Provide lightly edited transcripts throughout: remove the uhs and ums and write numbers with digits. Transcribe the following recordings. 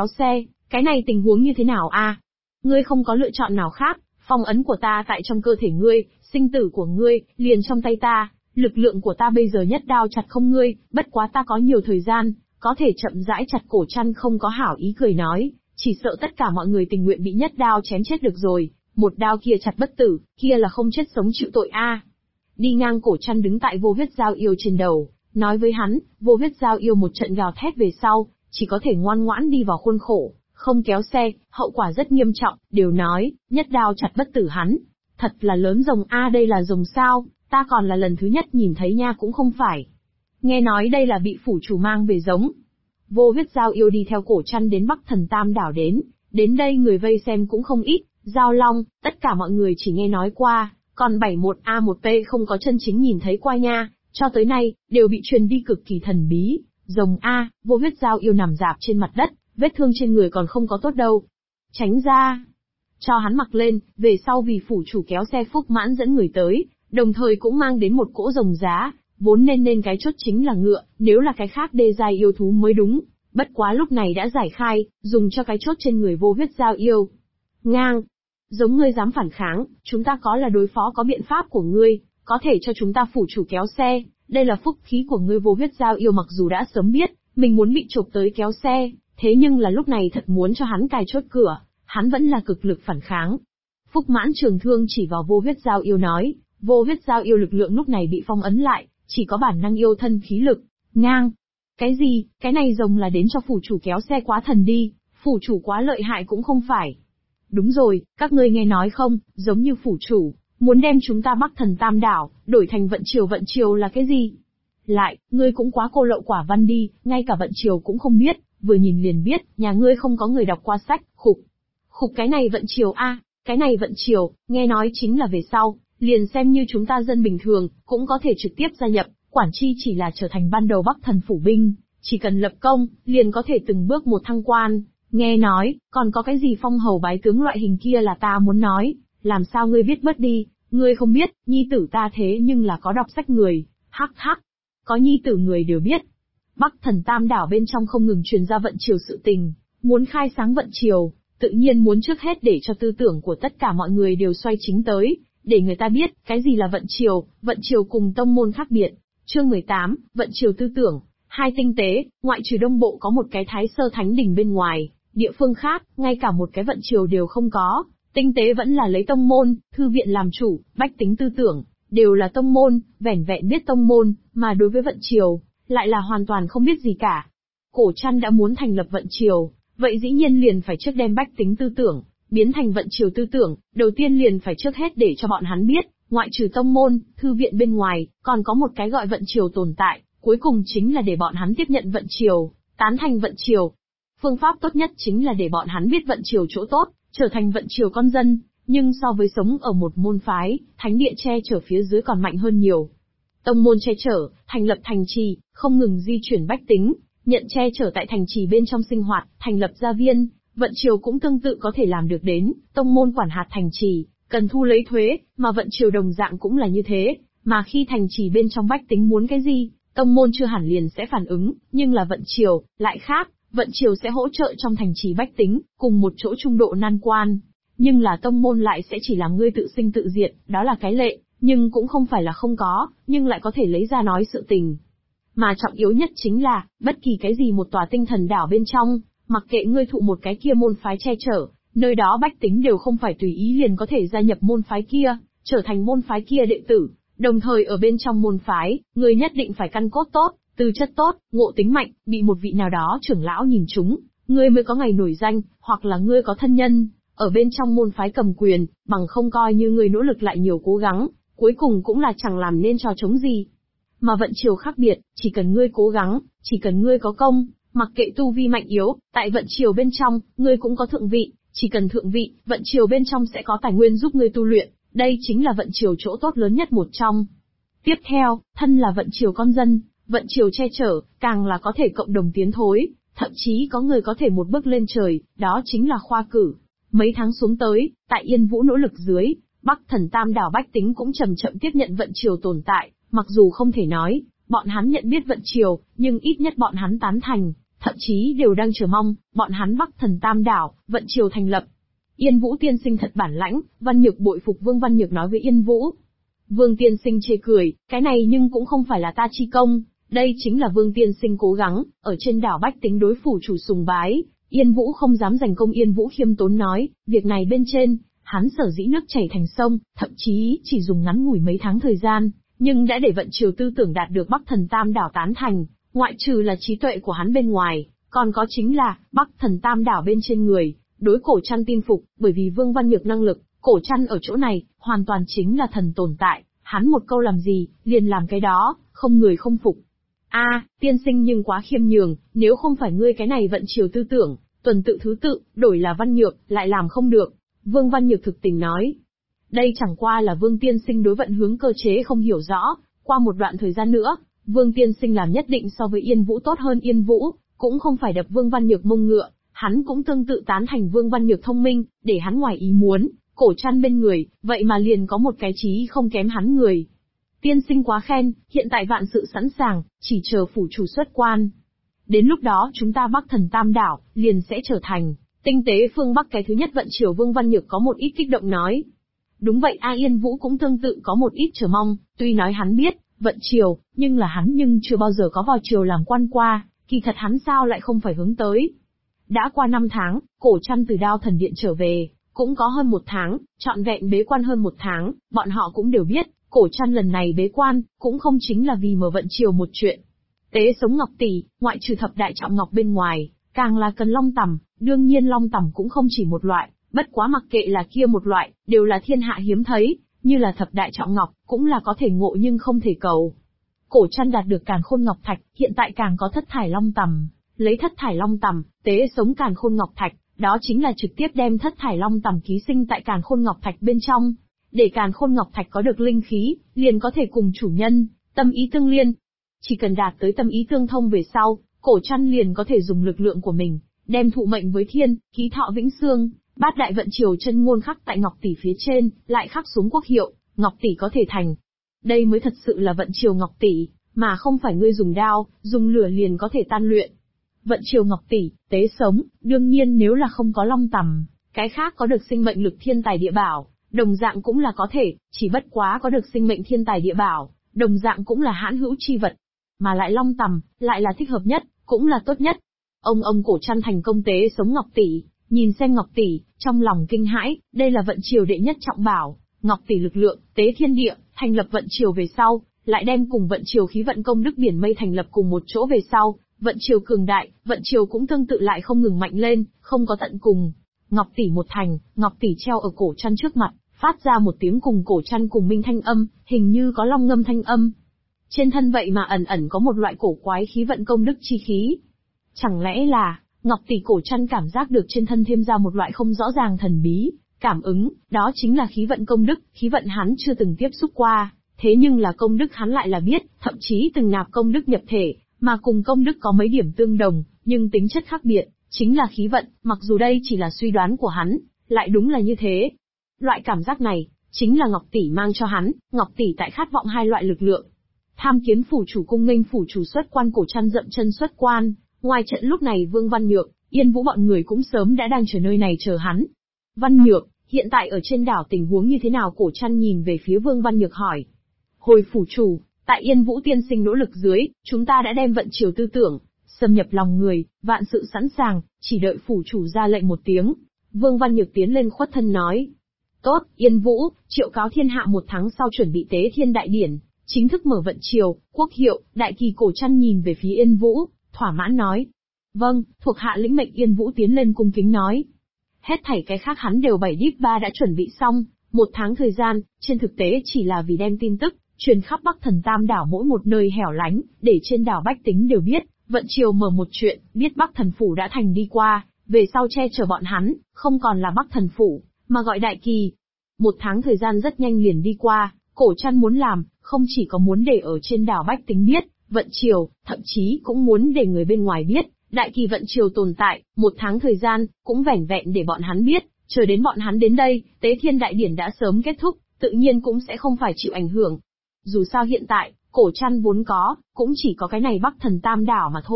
kéo xe, cái này tình huống như thế nào a? Ngươi không có lựa chọn nào khác, phong ấn của ta tại trong cơ thể ngươi, sinh tử của ngươi, liền trong tay ta, lực lượng của ta bây giờ nhất đao chặt không ngươi, bất quá ta có nhiều thời gian, có thể chậm rãi chặt cổ chăn không có hảo ý cười nói, chỉ sợ tất cả mọi người tình nguyện bị nhất đao chém chết được rồi, một đao kia chặt bất tử, kia là không chết sống chịu tội a. Đi ngang cổ chăn đứng tại vô huyết giao yêu trên đầu, nói với hắn, vô huyết giao yêu một trận gào thét về sau, chỉ có thể ngoan ngoãn đi vào khuôn khổ, không kéo xe, hậu quả rất nghiêm trọng, đều nói, nhất đao chặt bất tử hắn. Thật là lớn rồng a, đây là rồng sao, ta còn là lần thứ nhất nhìn thấy nha cũng không phải. Nghe nói đây là bị phủ chủ mang về giống. Vô huyết giao yêu đi theo cổ chăn đến Bắc Thần Tam đảo đến đây người vây xem cũng không ít, Giao Long, tất cả mọi người chỉ nghe nói qua, còn 71A1P không có chân chính nhìn thấy qua nha, cho tới nay, đều bị truyền đi cực kỳ thần bí. Rồng A, vô huyết giao yêu nằm rạp trên mặt đất, vết thương trên người còn không có tốt đâu. Tránh ra. Cho hắn mặc lên, về sau vì phủ chủ kéo xe Phúc Mãn dẫn người tới, đồng thời cũng mang đến một cỗ rồng giá, vốn nên cái chốt chính là ngựa, nếu là cái khác đê giai yêu thú mới đúng. Bất quá lúc này đã giải khai, dùng cho cái chốt trên người vô huyết giao yêu. Ngang. Giống ngươi dám phản kháng, chúng ta có là đối phó có biện pháp của ngươi, có thể cho chúng ta phủ chủ kéo xe, đây là phúc khí của ngươi vô huyết giao yêu mặc dù đã sớm biết, mình muốn bị chộp tới kéo xe, thế nhưng là lúc này thật muốn cho hắn cài chốt cửa, hắn vẫn là cực lực phản kháng. Phúc Mãn trường thương chỉ vào vô huyết giao yêu nói, vô huyết giao yêu lực lượng lúc này bị phong ấn lại, chỉ có bản năng yêu thân khí lực. Ngang. Cái gì, cái này rồng là đến cho phủ chủ kéo xe quá thần đi, phủ chủ quá lợi hại cũng không phải. Đúng rồi, các ngươi nghe nói không, giống như phủ chủ, muốn đem chúng ta Bắc Thần Tam đảo, đổi thành vận triều là cái gì? Lại, ngươi cũng quá cô lậu quả văn đi, ngay cả vận triều cũng không biết, vừa nhìn liền biết, nhà ngươi không có người đọc qua sách, khục cái này vận triều a, cái này vận triều, nghe nói chính là về sau, liền xem như chúng ta dân bình thường, cũng có thể trực tiếp gia nhập, quản chi chỉ là trở thành ban đầu Bắc Thần phủ binh, chỉ cần lập công, liền có thể từng bước một thăng quan. Nghe nói, còn có cái gì phong hầu bái tướng loại hình kia là ta muốn nói, làm sao ngươi biết bớt đi, ngươi không biết, nhi tử ta thế nhưng là có đọc sách người, hắc, có nhi tử người đều biết. Bắc Thần Tam đảo bên trong không ngừng truyền ra vận triều sự tình, muốn khai sáng vận triều, tự nhiên muốn trước hết để cho tư tưởng của tất cả mọi người đều xoay chính tới, để người ta biết, cái gì là vận triều cùng tông môn khác biệt. Chương 18, vận triều tư tưởng, hai tinh tế, ngoại trừ Đông Bộ có một cái Thái Sơ Thánh Đình bên ngoài. Địa phương khác, ngay cả một cái vận triều đều không có, tinh tế vẫn là lấy tông môn, thư viện làm chủ, bách tính tư tưởng, đều là tông môn, vẻn vẹn biết tông môn, mà đối với vận triều, lại là hoàn toàn không biết gì cả. Cổ Chăn đã muốn thành lập vận triều, vậy dĩ nhiên liền phải trước đem bách tính tư tưởng, biến thành vận triều tư tưởng, đầu tiên liền phải trước hết để cho bọn hắn biết, ngoại trừ tông môn, thư viện bên ngoài, còn có một cái gọi vận triều tồn tại, cuối cùng chính là để bọn hắn tiếp nhận vận triều, tán thành vận triều. Phương pháp tốt nhất chính là để bọn hắn biết vận triều chỗ tốt, trở thành vận triều con dân, nhưng so với sống ở một môn phái, thánh địa che chở phía dưới còn mạnh hơn nhiều. Tông môn che chở, thành lập thành trì, không ngừng di chuyển bách tính, nhận che chở tại thành trì bên trong sinh hoạt, thành lập gia viên, vận triều cũng tương tự có thể làm được đến, tông môn quản hạt thành trì, cần thu lấy thuế, mà vận triều đồng dạng cũng là như thế, mà khi thành trì bên trong bách tính muốn cái gì, tông môn chưa hẳn liền sẽ phản ứng, nhưng là vận triều, lại khác. Vận triều sẽ hỗ trợ trong thành trì bách tính, cùng một chỗ trung độ nan quan. Nhưng là tông môn lại sẽ chỉ làm ngươi tự sinh tự diệt, đó là cái lệ, nhưng cũng không phải là không có, nhưng lại có thể lấy ra nói sự tình. Mà trọng yếu nhất chính là, bất kỳ cái gì một tòa tinh thần đảo bên trong, mặc kệ ngươi thụ một cái kia môn phái che chở, nơi đó bách tính đều không phải tùy ý liền có thể gia nhập môn phái kia, trở thành môn phái kia đệ tử. Đồng thời ở bên trong môn phái, ngươi nhất định phải căn cốt tốt, tư chất tốt, ngộ tính mạnh, bị một vị nào đó trưởng lão nhìn trúng, ngươi mới có ngày nổi danh, hoặc là ngươi có thân nhân, ở bên trong môn phái cầm quyền, bằng không coi như ngươi nỗ lực lại nhiều cố gắng, cuối cùng cũng là chẳng làm nên trò trống gì. Mà vận triều khác biệt, chỉ cần ngươi cố gắng, chỉ cần ngươi có công, mặc kệ tu vi mạnh yếu, tại vận triều bên trong, ngươi cũng có thượng vị, chỉ cần thượng vị, vận triều bên trong sẽ có tài nguyên giúp ngươi tu luyện, đây chính là vận triều chỗ tốt lớn nhất một trong. Tiếp theo, thân là vận triều con dân, vận triều che chở, càng là có thể cộng đồng tiến thối, thậm chí có người có thể một bước lên trời, đó chính là khoa cử. Mấy tháng xuống tới, tại Yên Vũ nỗ lực dưới, Bắc Thần Tam đảo bách tính cũng chậm chậm tiếp nhận vận triều tồn tại, mặc dù không thể nói, bọn hắn nhận biết vận triều, nhưng ít nhất bọn hắn tán thành, thậm chí đều đang chờ mong, bọn hắn Bắc Thần Tam Đảo, vận triều thành lập. Yên Vũ tiên sinh thật bản lãnh, Văn Nhược bội phục. Vương Văn Nhược nói với Yên Vũ. Vương tiên sinh chê cười, cái này nhưng cũng không phải là ta chi công, đây chính là Vương tiên sinh cố gắng, ở trên đảo bách tính đối phủ chủ sùng bái. Yên Vũ không dám giành công. Yên Vũ khiêm tốn nói, việc này bên trên, hắn sở dĩ nước chảy thành sông, thậm chí chỉ dùng ngắn ngủi mấy tháng thời gian, nhưng đã để vận triều tư tưởng đạt được Bắc Thần Tam Đảo tán thành, ngoại trừ là trí tuệ của hắn bên ngoài, còn có chính là Bắc Thần Tam Đảo bên trên người, đối Cổ Trăn tin phục, bởi vì Vương Văn Nhược năng lực, Cổ Trăn ở chỗ này, hoàn toàn chính là thần tồn tại, hắn một câu làm gì, liền làm cái đó, không người không phục. Tiên sinh nhưng quá khiêm nhường, nếu không phải ngươi cái này vận triều tư tưởng, tuần tự thứ tự, đổi là Văn Nhược, lại làm không được. Vương Văn Nhược thực tình nói. Đây chẳng qua là Vương tiên sinh đối vận hướng cơ chế không hiểu rõ, qua một đoạn thời gian nữa, Vương tiên sinh làm nhất định so với Yên Vũ tốt hơn. Yên Vũ cũng không phải đập Vương Văn Nhược mông ngựa, hắn cũng tương tự tán thành Vương Văn Nhược thông minh, để hắn ngoài ý muốn, Cổ Trăn bên người, vậy mà liền có một cái trí không kém hắn người. Tiên sinh quá khen, hiện tại vạn sự sẵn sàng, chỉ chờ phủ chủ xuất quan. Đến lúc đó chúng ta Bắc Thần Tam Đảo, liền sẽ trở thành tinh tế phương Bắc cái thứ nhất vận triều. Vương Văn Nhược có một ít kích động nói. Đúng vậy, Yên Vũ cũng tương tự có một ít chờ mong, tuy nói hắn biết, vận triều, nhưng là hắn chưa bao giờ có vào triều làm quan qua, kỳ thật hắn sao lại không phải hướng tới. Đã qua 5 tháng, Cổ Trăn từ Đao Thần Điện trở về, cũng có hơn 1 tháng, trọn vẹn bế quan hơn 1 tháng, bọn họ cũng đều biết, Cổ Trăn lần này bế quan, cũng không chính là vì mở vận triều một chuyện. Tế sống ngọc tỷ, ngoại trừ thập đại trọng ngọc bên ngoài, càng là cần long tằm, đương nhiên long tằm cũng không chỉ một loại, bất quá mặc kệ là kia một loại, đều là thiên hạ hiếm thấy, như là thập đại trọng ngọc, cũng là có thể ngộ nhưng không thể cầu. Cổ Trăn đạt được Càn Khôn Ngọc Thạch, hiện tại càng có thất thải long tằm, lấy thất thải long tằm, tế sống Càn Khôn Ngọc Thạch, đó chính là trực tiếp đem thất thải long tằm ký sinh tại Càn Khôn Ngọc Thạch bên trong. Để Càn Khôn Ngọc Thạch có được linh khí, liền có thể cùng chủ nhân, tâm ý tương liên. Chỉ cần đạt tới tâm ý tương thông về sau, Cổ Trăn liền có thể dùng lực lượng của mình, đem thụ mệnh với thiên, ký thọ vĩnh xương, bát đại vận triều chân ngôn khắc tại ngọc tỷ phía trên, lại khắc xuống quốc hiệu, ngọc tỷ có thể thành. Đây mới thật sự là vận triều ngọc tỷ, mà không phải ngươi dùng đao, dùng lửa liền có thể tan luyện. Vận triều ngọc tỷ, tế sống, đương nhiên nếu là không có long tằm, cái khác có được sinh mệnh lực thiên tài địa bảo, đồng dạng cũng là có thể, chỉ bất quá có được sinh mệnh thiên tài địa bảo, đồng dạng cũng là hãn hữu chi vật. Mà lại long tằm, lại là thích hợp nhất, cũng là tốt nhất. Ông Cổ Trăn thành công tế sống ngọc tỷ, nhìn xem ngọc tỷ, trong lòng kinh hãi, đây là vận triều đệ nhất trọng bảo, ngọc tỷ lực lượng, tế thiên địa, thành lập vận triều về sau, lại đem cùng vận triều khí vận công đức biển mây thành lập cùng một chỗ về sau, vận triều cường đại, vận triều cũng tương tự lại không ngừng mạnh lên, không có tận cùng. Ngọc tỷ một thành, ngọc tỷ treo ở Cổ Trăn trước mặt, phát ra một tiếng cùng Cổ Trăn cùng minh thanh âm, hình như có long ngâm thanh âm. Trên thân vậy mà ẩn ẩn có một loại cổ quái khí vận công đức chi khí. Chẳng lẽ là, ngọc tỷ Cổ Trăn cảm giác được trên thân thêm ra một loại không rõ ràng thần bí, cảm ứng, đó chính là khí vận công đức, khí vận hắn chưa từng tiếp xúc qua, thế nhưng là công đức hắn lại là biết, thậm chí từng nạp công đức nhập thể, mà cùng công đức có mấy điểm tương đồng, nhưng tính chất khác biệt, chính là khí vận, mặc dù đây chỉ là suy đoán của hắn, lại đúng là như thế. Loại cảm giác này, chính là ngọc tỷ mang cho hắn, ngọc tỷ tại khát vọng hai loại lực lượng. Tham kiến phủ chủ cung nghênh phủ chủ xuất quan. Cổ Trăn dậm chân xuất quan, ngoài trận lúc này Vương Văn Nhược, Yên Vũ bọn người cũng sớm đã đang chờ nơi này chờ hắn. Văn Nhược, hiện tại ở trên đảo tình huống như thế nào? Cổ Trăn nhìn về phía Vương Văn Nhược hỏi. Hồi phủ chủ, tại Yên Vũ tiên sinh nỗ lực dưới, chúng ta đã đem vận triều tư tưởng, xâm nhập lòng người, vạn sự sẵn sàng, chỉ đợi phủ chủ ra lệnh một tiếng. Vương Văn Nhược tiến lên khuất thân nói. Tốt, Yên Vũ, triệu cáo thiên hạ 1 tháng sau chuẩn bị tế thiên đại điển, chính thức mở vận triều, quốc hiệu, đại kỳ. Cổ Trăn nhìn về phía Yên Vũ, thỏa mãn nói. Vâng, thuộc hạ lĩnh mệnh. Yên Vũ tiến lên cung kính nói. Hết thảy cái khác hắn đều 7/3 đã chuẩn bị xong, 1 tháng thời gian, trên thực tế chỉ là vì đem tin tức, truyền khắp Bắc Thần Tam Đảo mỗi một nơi hẻo lánh, để trên đảo bách tính đều biết, vận triều mở một chuyện, biết Bắc Thần Phủ đã thành đi qua, về sau che chở bọn hắn, không còn là Bắc Thần Phủ, mà gọi đại kỳ. 1 tháng thời gian rất nhanh liền đi qua, Cổ Trăn muốn làm, không chỉ có muốn để ở trên đảo bách tính biết, vận triều, thậm chí cũng muốn để người bên ngoài biết, đại kỳ vận triều tồn tại. 1 tháng thời gian, cũng vẻn vẹn để bọn hắn biết, chờ đến bọn hắn đến đây, tế thiên đại điển đã sớm kết thúc, tự nhiên cũng sẽ không phải chịu ảnh hưởng. Dù sao hiện tại, Cổ Trăn vốn có, cũng chỉ có cái này Bắc Thần Tam Đảo mà thôi,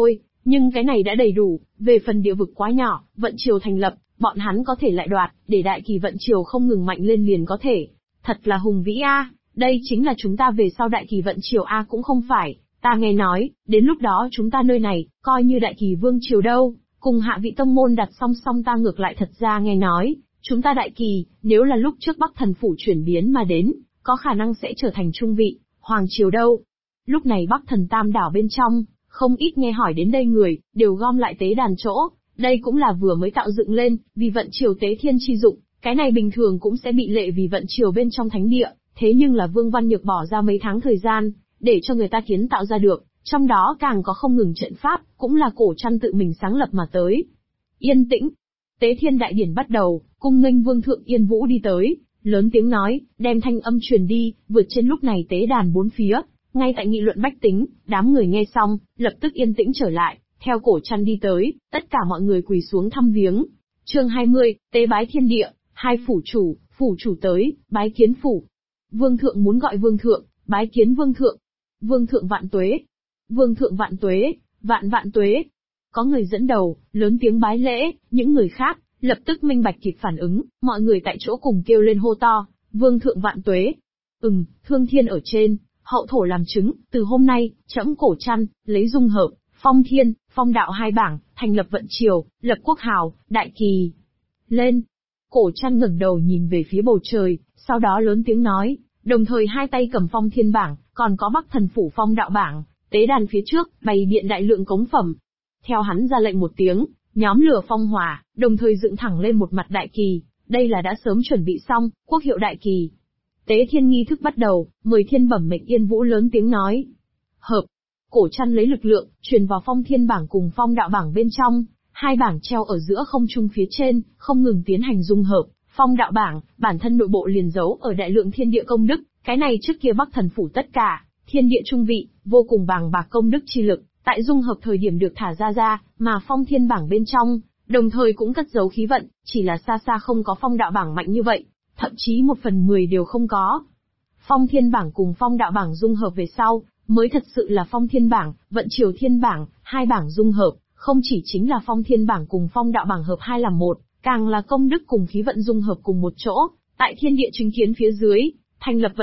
Nhưng cái này đã đầy đủ, về phần địa vực quá nhỏ, vận triều thành lập, bọn hắn có thể lại đoạt, để đại kỳ vận triều không ngừng mạnh lên liền có thể. Thật là hùng vĩ a, đây chính là chúng ta về sau đại kỳ vận triều a cũng không phải, ta nghe nói, đến lúc đó chúng ta nơi này, coi như đại kỳ vương triều đâu, cùng hạ vị tông môn đặt song song ta ngược lại thật ra nghe nói, chúng ta đại kỳ, nếu là lúc trước Bắc Thần Phủ chuyển biến mà đến, có khả năng sẽ trở thành trung vị, hoàng triều đâu. Lúc này Bắc Thần Tam đảo bên trong, không ít nghe hỏi đến đây người, đều gom lại tế đàn chỗ, đây cũng là vừa mới tạo dựng lên, vì vận triều tế thiên chi dụng, cái này bình thường cũng sẽ bị lệ vì vận triều bên trong thánh địa, thế nhưng là Vương Văn Nhược bỏ ra mấy tháng thời gian, để cho người ta kiến tạo ra được, trong đó càng có không ngừng trận pháp, cũng là Cổ Trăn tự mình sáng lập mà tới. Yên tĩnh. Tế thiên đại điển bắt đầu, cung nghênh Vương thượng Yên Vũ đi tới, lớn tiếng nói, đem thanh âm truyền đi, vượt trên lúc này tế đàn bốn phía, ngay tại nghị luận bách tính, đám người nghe xong, lập tức yên tĩnh trở lại, theo Cổ Trăn đi tới, tất cả mọi người quỳ xuống thăm viếng. Chương 20, tế bái thiên địa, hai phủ chủ tới, bái kiến phủ. Vương thượng muốn gọi vương thượng, bái kiến vương thượng. Vương thượng vạn tuế. Vương thượng vạn tuế, vạn vạn tuế. Có người dẫn đầu, lớn tiếng bái lễ, những người khác, lập tức minh bạch kịp phản ứng, mọi người tại chỗ cùng kêu lên hô to, vương thượng vạn tuế. Thương thiên ở trên, hậu thổ làm chứng, từ hôm nay, trẫm Cổ Trăn, lấy dung hợp, phong thiên, phong đạo hai bảng, thành lập vận triều, lập quốc hào, đại kỳ. Lên. Cổ Trăn ngẩng đầu nhìn về phía bầu trời, sau đó lớn tiếng nói, đồng thời hai tay cầm phong thiên bảng, còn có Bắc Thần Phủ phong đạo bảng, tế đàn phía trước, bày biện đại lượng cống phẩm. Theo hắn ra lệnh một tiếng, nhóm lửa phong hỏa, đồng thời dựng thẳng lên một mặt đại kỳ, đây là đã sớm chuẩn bị xong, quốc hiệu đại kỳ. Tế thiên nghi thức bắt đầu, 10 thiên bẩm mệnh Yên Vũ lớn tiếng nói. Hợp. Cổ Trăn lấy lực lượng, truyền vào phong thiên bảng cùng phong đạo bảng bên trong, hai bảng treo ở giữa không trung phía trên, không ngừng tiến hành dung hợp. Phong đạo bảng, bản thân nội bộ liền giấu ở đại lượng thiên địa công đức, cái này trước kia Bắc Thần Phủ tất cả, thiên địa trung vị, vô cùng bàng bạc công đức chi lực, tại dung hợp thời điểm được thả ra, mà phong thiên bảng bên trong, đồng thời cũng cất giấu khí vận, chỉ là xa xa không có phong đạo bảng mạnh như vậy, thậm chí 1/10 đều không có. Phong thiên bảng cùng phong đạo bảng dung hợp về sau, mới thật sự là phong thiên bảng, vận triều thiên bảng, hai bảng dung hợp, không chỉ chính là phong thiên bảng cùng phong đạo bảng hợp hai làm một, càng là công đức cùng khí vận dung hợp cùng một chỗ, tại thiên địa chứng kiến phía dưới, thành lập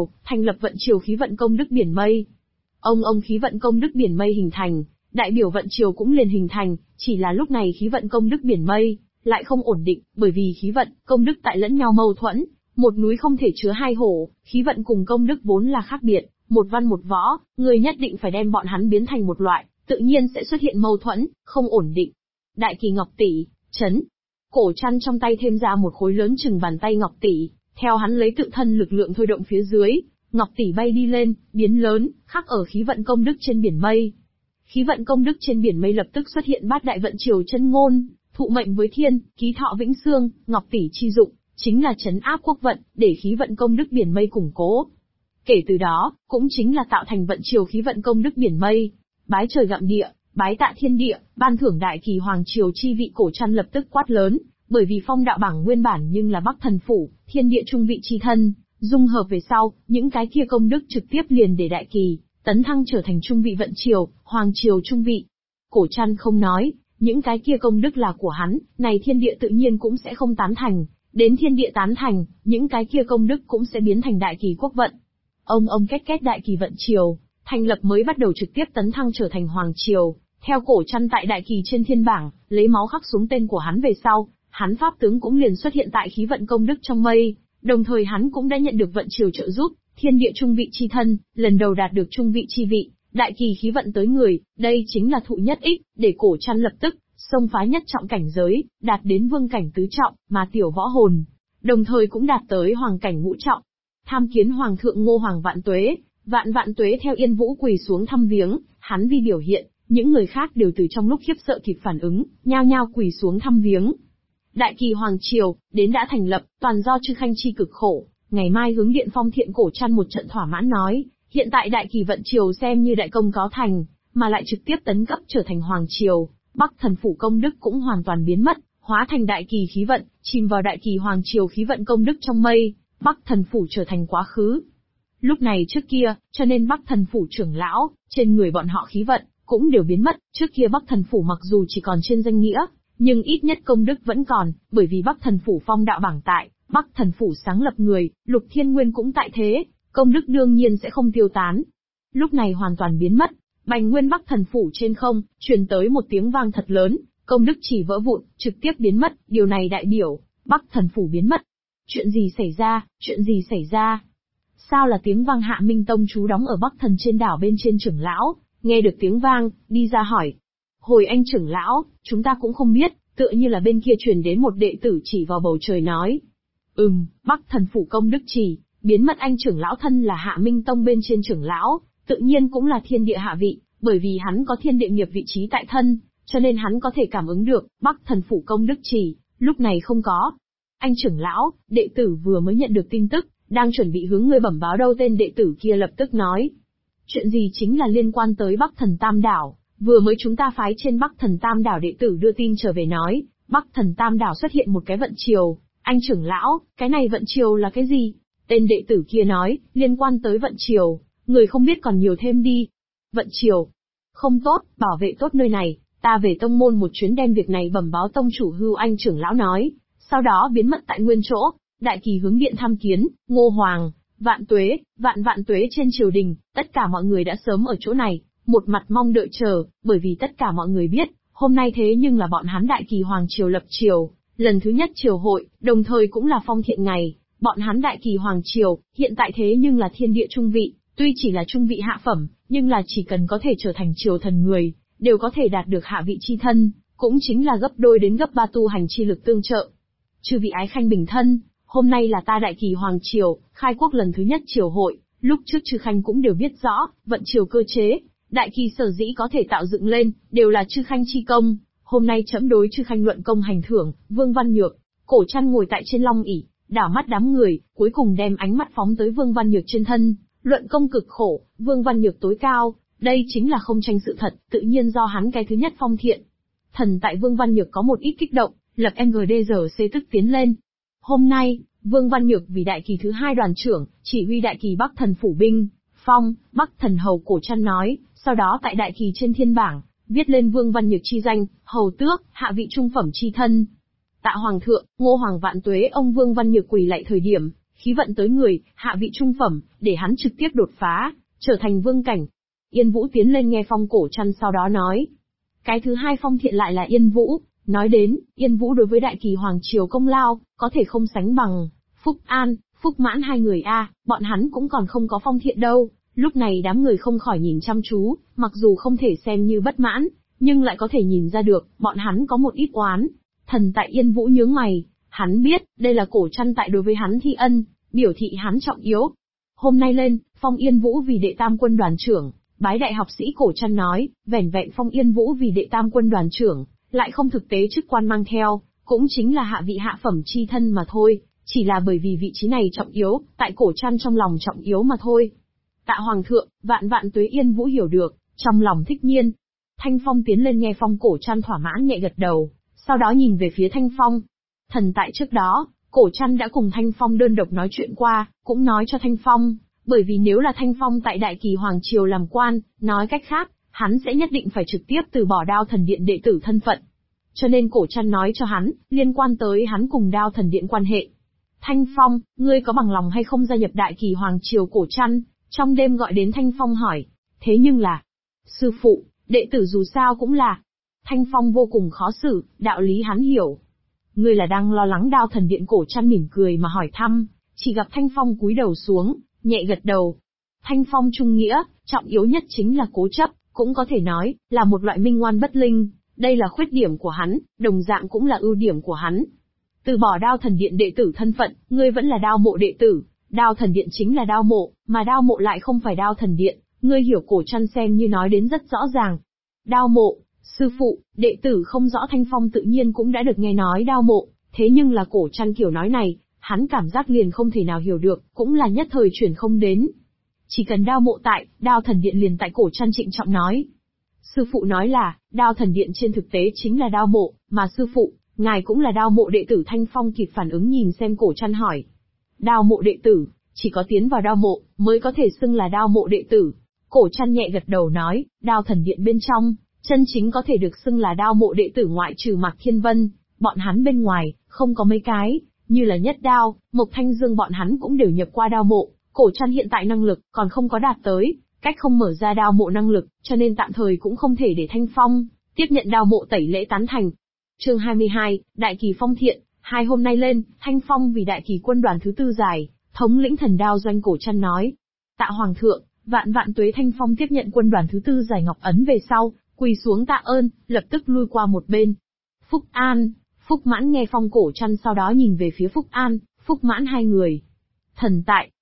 vận triều khí vận công đức biển mây. Ông khí vận công đức biển mây hình thành, đại biểu vận triều cũng liền hình thành, chỉ là lúc này khí vận công đức biển mây lại không ổn định, bởi vì khí vận, công đức tại lẫn nhau mâu thuẫn, một núi không thể chứa hai hổ, khí vận cùng công đức vốn là khác biệt, một văn một võ, người nhất định phải đem bọn hắn biến thành một loại, tự nhiên sẽ xuất hiện mâu thuẫn, không ổn định. Đại kỳ ngọc tỷ, chấn. Cổ Trăn trong tay thêm ra một khối lớn chừng bàn tay ngọc tỷ, theo hắn lấy tự thân lực lượng thôi động phía dưới, ngọc tỷ bay đi lên, biến lớn, khắc ở khí vận công đức trên biển mây. Khí vận công đức trên biển mây lập tức xuất hiện bát đại vận triều chân ngôn, thụ mệnh với thiên, ký thọ vĩnh xương, ngọc tỷ chi dụng, chính là trấn áp quốc vận, để khí vận công đức biển mây củng cố. Kể từ đó, cũng chính là tạo thành vận triều khí vận công đức biển mây, bái trời gặm địa, bái tạ thiên địa, ban thưởng đại kỳ hoàng triều chi vị. Cổ Trăn lập tức quát lớn, bởi vì phong đạo bảng nguyên bản nhưng là Bắc Thần Phủ, thiên địa trung vị chi thân, dung hợp về sau, những cái kia công đức trực tiếp liền để đại kỳ tấn thăng trở thành trung vị vận triều, hoàng triều trung vị. Cổ Trăn không nói, những cái kia công đức là của hắn, này thiên địa tự nhiên cũng sẽ không tán thành, đến thiên địa tán thành, những cái kia công đức cũng sẽ biến thành đại kỳ quốc vận. Ông két đại kỳ vận triều, thành lập mới bắt đầu trực tiếp tấn thăng trở thành hoàng triều, theo Cổ Trăn tại đại kỳ trên thiên bảng, lấy máu khắc xuống tên của hắn về sau, hắn pháp tướng cũng liền xuất hiện tại khí vận công đức trong mây, đồng thời hắn cũng đã nhận được vận triều trợ giúp, thiên địa trung vị chi thân, lần đầu đạt được trung vị chi vị, đại kỳ khí vận tới người, đây chính là thụ nhất ích, để Cổ Trăn lập tức xông phá nhất trọng cảnh giới, đạt đến vương cảnh tứ trọng, mà tiểu võ hồn, đồng thời cũng đạt tới hoàng cảnh ngũ trọng. Tham kiến hoàng thượng Ngô Hoàng vạn vạn tuế. Theo Yên Vũ quỳ xuống thăm viếng, hắn vì biểu hiện, những người khác đều từ trong lúc khiếp sợ kịp phản ứng, nhao nhao quỳ xuống thăm viếng. Đại kỳ hoàng triều đến đã thành lập, toàn do Chư Khanh chi cực khổ, ngày mai hướng điện phong thiện. Cổ Trăn một trận thỏa mãn nói, hiện tại đại kỳ vận triều xem như đại công có thành, mà lại trực tiếp tấn cấp trở thành hoàng triều, Bắc Thần Phủ công đức cũng hoàn toàn biến mất, hóa thành đại kỳ khí vận, chìm vào đại kỳ hoàng triều khí vận công đức trong mây, Bắc Thần Phủ trở thành quá khứ. Lúc này trước kia, cho nên Bắc Thần Phủ trưởng lão, trên người bọn họ khí vận, cũng đều biến mất. Trước kia Bắc Thần Phủ mặc dù chỉ còn trên danh nghĩa, nhưng ít nhất công đức vẫn còn, bởi vì Bắc Thần Phủ phong đạo bảng tại, Bắc Thần Phủ sáng lập người, Lục Thiên Nguyên cũng tại thế, công đức đương nhiên sẽ không tiêu tán. Lúc này hoàn toàn biến mất, Bành Nguyên Bắc Thần Phủ trên không, truyền tới một tiếng vang thật lớn, công đức chỉ vỡ vụn, trực tiếp biến mất, điều này đại biểu, Bắc Thần Phủ biến mất. Chuyện gì xảy ra, chuyện gì xảy ra? Sao là tiếng vang Hạ Minh Tông chú đóng ở Bắc Thần trên đảo bên trên trưởng lão, nghe được tiếng vang, đi ra hỏi. Hồi anh trưởng lão, chúng ta cũng không biết, tựa như là bên kia truyền đến một đệ tử chỉ vào bầu trời nói. Bắc Thần Phủ công đức chỉ, biến mất anh trưởng lão thân là Hạ Minh Tông bên trên trưởng lão, tự nhiên cũng là thiên địa hạ vị, bởi vì hắn có thiên địa nghiệp vị trí tại thân, cho nên hắn có thể cảm ứng được, Bắc Thần Phủ công đức chỉ, lúc này không có. Anh trưởng lão, đệ tử vừa mới nhận được tin tức, đang chuẩn bị hướng ngươi bẩm báo đâu, tên đệ tử kia lập tức nói. Chuyện gì chính là liên quan tới Bắc Thần Tam Đảo, vừa mới chúng ta phái trên Bắc Thần Tam Đảo đệ tử đưa tin trở về nói, Bắc Thần Tam Đảo xuất hiện một cái vận chiều, anh trưởng lão, cái này vận chiều là cái gì? Tên đệ tử kia nói, liên quan tới vận chiều, người không biết còn nhiều thêm đi. Vận chiều, không tốt, bảo vệ tốt nơi này, ta về tông môn một chuyến đem việc này bẩm báo tông chủ Hưu, anh trưởng lão nói, sau đó biến mất tại nguyên chỗ. Đại Kỳ hướng điện tham kiến, Ngô Hoàng, vạn tuế trên triều đình, tất cả mọi người đã sớm ở chỗ này, một mặt mong đợi chờ, bởi vì tất cả mọi người biết, hôm nay thế nhưng là bọn hắn Đại Kỳ Hoàng triều lập triều, lần thứ nhất triều hội, đồng thời cũng là phong thiện ngày, bọn hắn Đại Kỳ Hoàng triều, hiện tại thế nhưng là thiên địa trung vị, tuy chỉ là trung vị hạ phẩm, nhưng là chỉ cần có thể trở thành triều thần người, đều có thể đạt được hạ vị chi thân, cũng chính là gấp đôi đến gấp ba tu hành chi lực tương trợ. Chư vị ái khanh bình thân. Hôm nay là ta Đại Kỳ Hoàng triều, khai quốc lần thứ nhất triều hội, lúc trước chư khanh cũng đều biết rõ, vận triều cơ chế, Đại Kỳ sở dĩ có thể tạo dựng lên, đều là chư khanh chi công. Hôm nay trẫm đối chư khanh luận công hành thưởng, Vương Văn Nhược, Cổ Trăn ngồi tại trên long ỷ, đảo mắt đám người, cuối cùng đem ánh mắt phóng tới Vương Văn Nhược trên thân, luận công cực khổ, Vương Văn Nhược tối cao, đây chính là không tranh sự thật, tự nhiên do hắn cái thứ nhất phong thiện. Thần tại Vương Văn Nhược có một ít kích động, lập MGDRC tức tiến lên. Hôm nay, Vương Văn Nhược vì Đại Kỳ thứ hai đoàn trưởng, chỉ huy Đại Kỳ Bắc Thần Phủ binh, phong, Bắc Thần Hầu Cổ Trăn nói, sau đó tại Đại Kỳ trên thiên bảng, viết lên Vương Văn Nhược chi danh, hầu tước, hạ vị trung phẩm chi thân. Tạ Hoàng thượng, Ngô Hoàng vạn tuế, ông Vương Văn Nhược quỳ lạy thời điểm, khí vận tới người, hạ vị trung phẩm, để hắn trực tiếp đột phá, trở thành vương cảnh. Yên Vũ tiến lên nghe phong Cổ Trăn sau đó nói. Cái thứ hai phong thiện lại là Yên Vũ. Nói đến, Yên Vũ đối với Đại Kỳ Hoàng triều công lao, có thể không sánh bằng Phúc An, Phúc Mãn hai người bọn hắn cũng còn không có phong thiện đâu. Lúc này đám người không khỏi nhìn chăm chú, mặc dù không thể xem như bất mãn, nhưng lại có thể nhìn ra được, bọn hắn có một ít oán. Thần tại Yên Vũ nhướng mày, hắn biết, đây là Cổ Trăn tại đối với hắn thi ân, biểu thị hắn trọng yếu. Hôm nay lên, phong Yên Vũ vì đệ tam quân đoàn trưởng, bái đại học sĩ Cổ Trăn nói, vẻn vẹn phong Yên Vũ vì đệ tam quân đoàn trưởng, lại không thực tế chức quan mang theo, cũng chính là hạ vị hạ phẩm chi thân mà thôi, chỉ là bởi vì vị trí này trọng yếu, tại Cổ Trăn trong lòng trọng yếu mà thôi. Tạ Hoàng thượng, vạn tuế. Yên Vũ hiểu được, trong lòng thích nhiên. Thanh Phong tiến lên nghe phong Cổ Trăn thỏa mãn nhẹ gật đầu, sau đó nhìn về phía Thanh Phong. Thần tại trước đó, Cổ Trăn đã cùng Thanh Phong đơn độc nói chuyện qua, cũng nói cho Thanh Phong, bởi vì nếu là Thanh Phong tại Đại Kỳ Hoàng triều làm quan, nói cách khác, hắn sẽ nhất định phải trực tiếp từ bỏ Đao Thần Điện đệ tử thân phận. Cho nên Cổ Trăn nói cho hắn, liên quan tới hắn cùng Đao Thần Điện quan hệ. Thanh Phong, ngươi có bằng lòng hay không gia nhập Đại Kỳ Hoàng triều? Cổ Trăn trong đêm gọi đến Thanh Phong hỏi. Thế nhưng là, sư phụ, đệ tử dù sao cũng là. Thanh Phong vô cùng khó xử, đạo lý hắn hiểu. Ngươi là đang lo lắng Đao Thần Điện? Cổ Trăn mỉm cười mà hỏi thăm, chỉ gặp Thanh Phong cúi đầu xuống, nhẹ gật đầu. Thanh Phong trung nghĩa, trọng yếu nhất chính là cố chấp, cũng có thể nói, là một loại minh ngoan bất linh. Đây là khuyết điểm của hắn, đồng dạng cũng là ưu điểm của hắn. Từ bỏ Đao Thần Điện đệ tử thân phận, ngươi vẫn là Đao Mộ đệ tử. Đao Thần Điện chính là Đao Mộ, mà Đao Mộ lại không phải Đao Thần Điện. Ngươi hiểu? Cổ Trăn xem như nói đến rất rõ ràng. Đao Mộ, sư phụ, đệ tử không rõ. Thanh Phong tự nhiên cũng đã được nghe nói Đao Mộ, thế nhưng là Cổ Trăn kiểu nói này, hắn cảm giác liền không thể nào hiểu được, cũng là nhất thời chuyển không đến. Chỉ cần Đao Mộ tại, Đao Thần Điện liền tại. Cổ Trăn trịnh trọng nói. Sư phụ nói là, Đao Thần Điện trên thực tế chính là Đao Mộ, mà sư phụ, ngài cũng là Đao Mộ đệ tử. Thanh Phong kịp phản ứng nhìn xem Cổ Trăn hỏi. Đao Mộ đệ tử, chỉ có tiến vào Đao Mộ, mới có thể xưng là Đao Mộ đệ tử. Cổ Trăn nhẹ gật đầu nói, Đao Thần Điện bên trong, chân chính có thể được xưng là đao mộ đệ tử ngoại trừ Mạc Thiên Vân, bọn hắn bên ngoài, không có mấy cái, như là Nhất Đao, Mộc Thanh Dương bọn hắn cũng đều nhập qua đao mộ, Cổ Trăn hiện tại năng lực còn không có đạt tới, cách không mở ra đao mộ năng lực, cho nên tạm thời cũng không thể để Thanh Phong tiếp nhận đao mộ tẩy lễ tán thành. Chương 22, Đại Kỳ Phong Thiện, hai hôm nay lên, Thanh Phong vì Đại Kỳ quân đoàn thứ tư giải, thống lĩnh Thần Đao doanh. Cổ Trăn nói. Tạ Hoàng thượng, vạn vạn tuế. Thanh Phong tiếp nhận quân đoàn thứ tư giải ngọc ấn về sau, quỳ xuống tạ ơn, lập tức lui qua một bên. Phúc An, Phúc Mãn nghe phong Cổ Trăn sau đó nhìn về phía Phúc An, Phúc Mãn hai người. Thần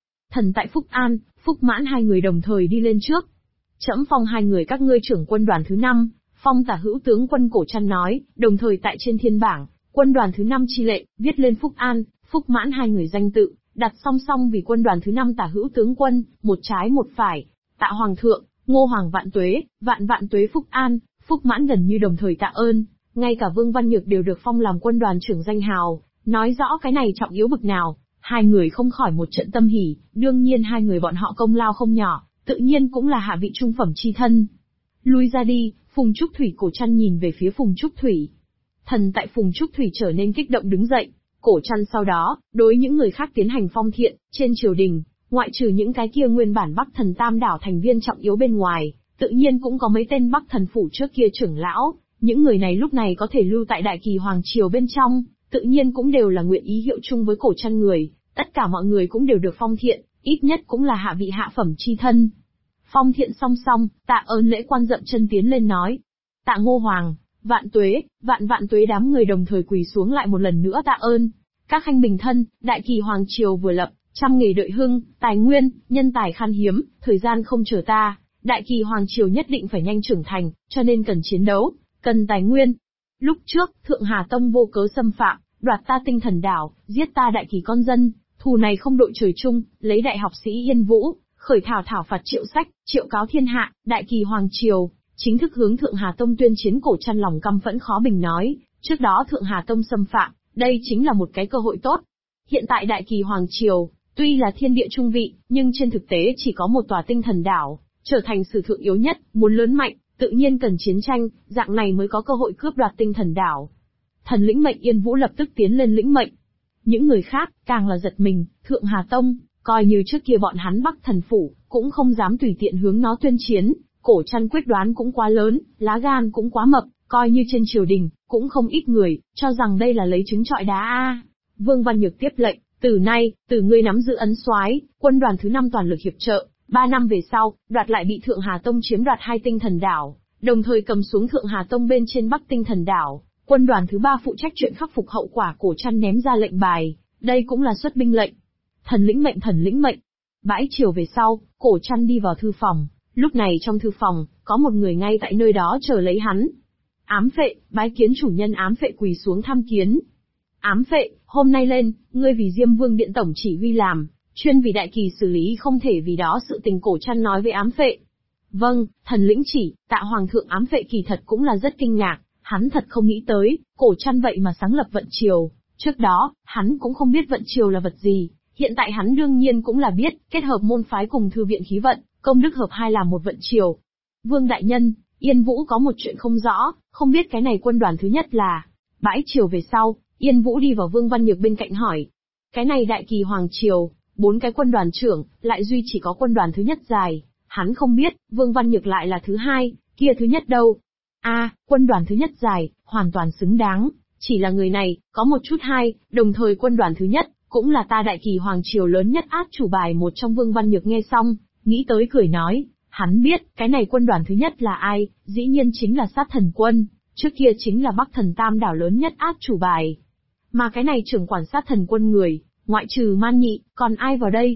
tại Phúc An, Phúc Mãn hai người đồng thời đi lên trước. Trẫm phong hai người các ngươi trưởng quân đoàn thứ 5, phong tả hữu tướng quân. Cổ Trăn nói, đồng thời tại trên thiên bảng, quân đoàn thứ 5 chi lệ, viết lên Phúc An, Phúc Mãn hai người danh tự, đặt song song vì quân đoàn thứ 5 tả hữu tướng quân, một trái một phải. Tạ Hoàng thượng, Ngô Hoàng vạn tuế, vạn vạn tuế. Phúc An, Phúc Mãn gần như đồng thời tạ ơn, ngay cả Vương Văn Nhược đều được phong làm quân đoàn trưởng danh hào, nói rõ cái này trọng yếu bực nào. Hai người không khỏi một trận tâm hỉ, đương nhiên hai người bọn họ công lao không nhỏ, tự nhiên cũng là hạ vị trung phẩm chi thân. Lui ra đi, Phùng Trúc Thủy. Cổ Trăn nhìn về phía Phùng Trúc Thủy. Thần tại. Phùng Trúc Thủy trở nên kích động đứng dậy. Cổ Trăn sau đó, đối những người khác tiến hành phong thiện, trên triều đình, ngoại trừ những cái kia nguyên bản Bắc Thần Tam đảo thành viên trọng yếu bên ngoài, tự nhiên cũng có mấy tên Bắc Thần phủ trước kia trưởng lão, những người này lúc này có thể lưu tại Đại Kỳ Hoàng triều bên trong, tự nhiên cũng đều là nguyện ý hiệu chung với Cổ Trăn người, tất cả mọi người cũng đều được phong thiện, ít nhất cũng là hạ vị hạ phẩm chi thân. Phong thiện song song, tạ ơn lễ quan dậm chân tiến lên nói. Tạ Ngô Hoàng, vạn tuế, vạn vạn tuế. Đám người đồng thời quỳ xuống lại một lần nữa tạ ơn. Các khanh bình thân, Đại Kỳ Hoàng triều vừa lập, trăm nghề đợi hưng, tài nguyên, nhân tài khan hiếm, thời gian không chờ ta, Đại Kỳ Hoàng triều nhất định phải nhanh trưởng thành, cho nên cần chiến đấu, cần tài nguyên. Lúc trước, Thượng Hà Tông vô cớ xâm phạm, đoạt ta Tinh Thần đảo, giết ta Đại Kỳ con dân, thù này không đội trời chung, lấy đại học sĩ Yên Vũ, khởi thảo phạt triệu sách, triệu cáo thiên hạ. Đại Kỳ Hoàng triều chính thức hướng Thượng Hà Tông tuyên chiến. Cổ Trăn lòng căm phẫn khó bình nói, trước đó Thượng Hà Tông xâm phạm, đây chính là một cái cơ hội tốt. Hiện tại Đại Kỳ Hoàng triều, tuy là thiên địa trung vị, nhưng trên thực tế chỉ có một tòa Tinh Thần đảo, trở thành sử thượng yếu nhất, muốn lớn mạnh, tự nhiên cần chiến tranh, dạng này mới có cơ hội cướp đoạt Tinh Thần đảo. Thần lĩnh mệnh. Yên Vũ lập tức tiến lên lĩnh mệnh. Những người khác, càng là giật mình, Thượng Hà Tông, coi như trước kia bọn hắn Bắc Thần phủ, cũng không dám tùy tiện hướng nó tuyên chiến. Cổ Trăn quyết đoán cũng quá lớn, lá gan cũng quá mập, coi như trên triều đình, cũng không ít người, cho rằng đây là lấy trứng trọi đá a. Vương Văn Nhược tiếp lệnh, từ nay, từ ngươi nắm giữ ấn soái, quân đoàn thứ 5 toàn lực hiệp trợ, 3 năm về sau, đoạt lại bị Thượng Hà Tông chiếm đoạt 2 Tinh Thần đảo, đồng thời cầm xuống Thượng Hà Tông bên trên Bắc Tinh Thần đảo. Quân đoàn thứ 3 phụ trách chuyện khắc phục hậu quả. Cổ Trăn ném ra lệnh bài, đây cũng là xuất binh lệnh. Thần lĩnh mệnh. Bãi chiều về sau, Cổ Trăn đi vào thư phòng, lúc này trong thư phòng, có một người ngay tại nơi đó chờ lấy hắn. Ám Phệ, bái kiến chủ nhân. Ám Phệ quỳ xuống tham kiến. Ám Phệ, hôm nay lên, ngươi vì Diêm Vương Điện tổng chỉ huy làm, chuyên vì Đại Kỳ xử lý, không thể vì đó sự tình. Cổ Trăn nói với Ám Phệ. Vâng, thần lĩnh chỉ. Tạ Hoàng thượng. Ám Phệ kỳ thật cũng là rất kinh ngạc, hắn thật không nghĩ tới, Cổ Trăn vậy mà sáng lập vận triều. Trước đó, hắn cũng không biết vận triều là vật gì, hiện tại hắn đương nhiên cũng là biết, kết hợp môn phái cùng thư viện khí vận, công đức hợp hai làm một vận triều. Vương đại nhân, Yên Vũ có một chuyện không rõ, không biết cái này quân đoàn thứ nhất là. Bãi chiều về sau, Yên Vũ đi vào Vương Văn Nhược bên cạnh hỏi. Cái này Đại Kỳ Hoàng triều, 4 cái quân đoàn trưởng, lại duy chỉ có quân đoàn thứ nhất dài. Hắn không biết, Vương Văn Nhược lại là thứ hai, kia thứ nhất đâu. Quân đoàn thứ nhất dài, hoàn toàn xứng đáng, chỉ là người này, có một chút hay, đồng thời quân đoàn thứ nhất, cũng là ta Đại Kỳ Hoàng triều lớn nhất át chủ bài một trong. Vương Văn Nhược nghe xong, nghĩ tới cười nói, hắn biết, cái này quân đoàn thứ nhất là ai, dĩ nhiên chính là Sát Thần quân, trước kia chính là Bắc Thần Tam đảo lớn nhất át chủ bài. Mà cái này trưởng quản Sát Thần quân người, ngoại trừ Man Nhị, còn ai vào đây?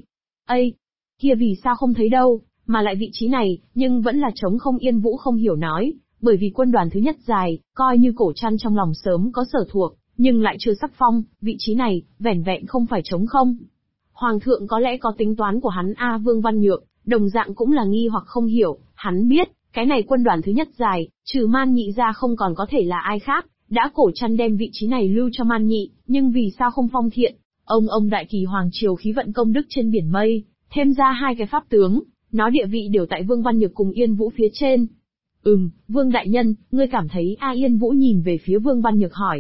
Kia vì sao không thấy đâu, mà lại vị trí này, nhưng vẫn là trống không. Yên Vũ không hiểu nói, bởi vì quân đoàn thứ nhất dài, coi như Cổ Trăn trong lòng sớm có sở thuộc, nhưng lại chưa sắc phong, vị trí này, vẻn vẹn không phải trống không. Hoàng thượng có lẽ có tính toán của hắn Vương Văn Nhược, đồng dạng cũng là nghi hoặc không hiểu, hắn biết, cái này quân đoàn thứ nhất dài, trừ Man Nhị ra không còn có thể là ai khác, đã Cổ Trăn đem vị trí này lưu cho Man Nhị, nhưng vì sao không phong thiện? Ông Đại Kỳ Hoàng triều khí vận công đức trên biển mây, thêm ra 2 cái pháp tướng, nó địa vị đều tại Vương Văn Nhược cùng Yên Vũ phía trên. Vương đại nhân, ngươi cảm thấy Yên Vũ nhìn về phía Vương Văn Nhược hỏi.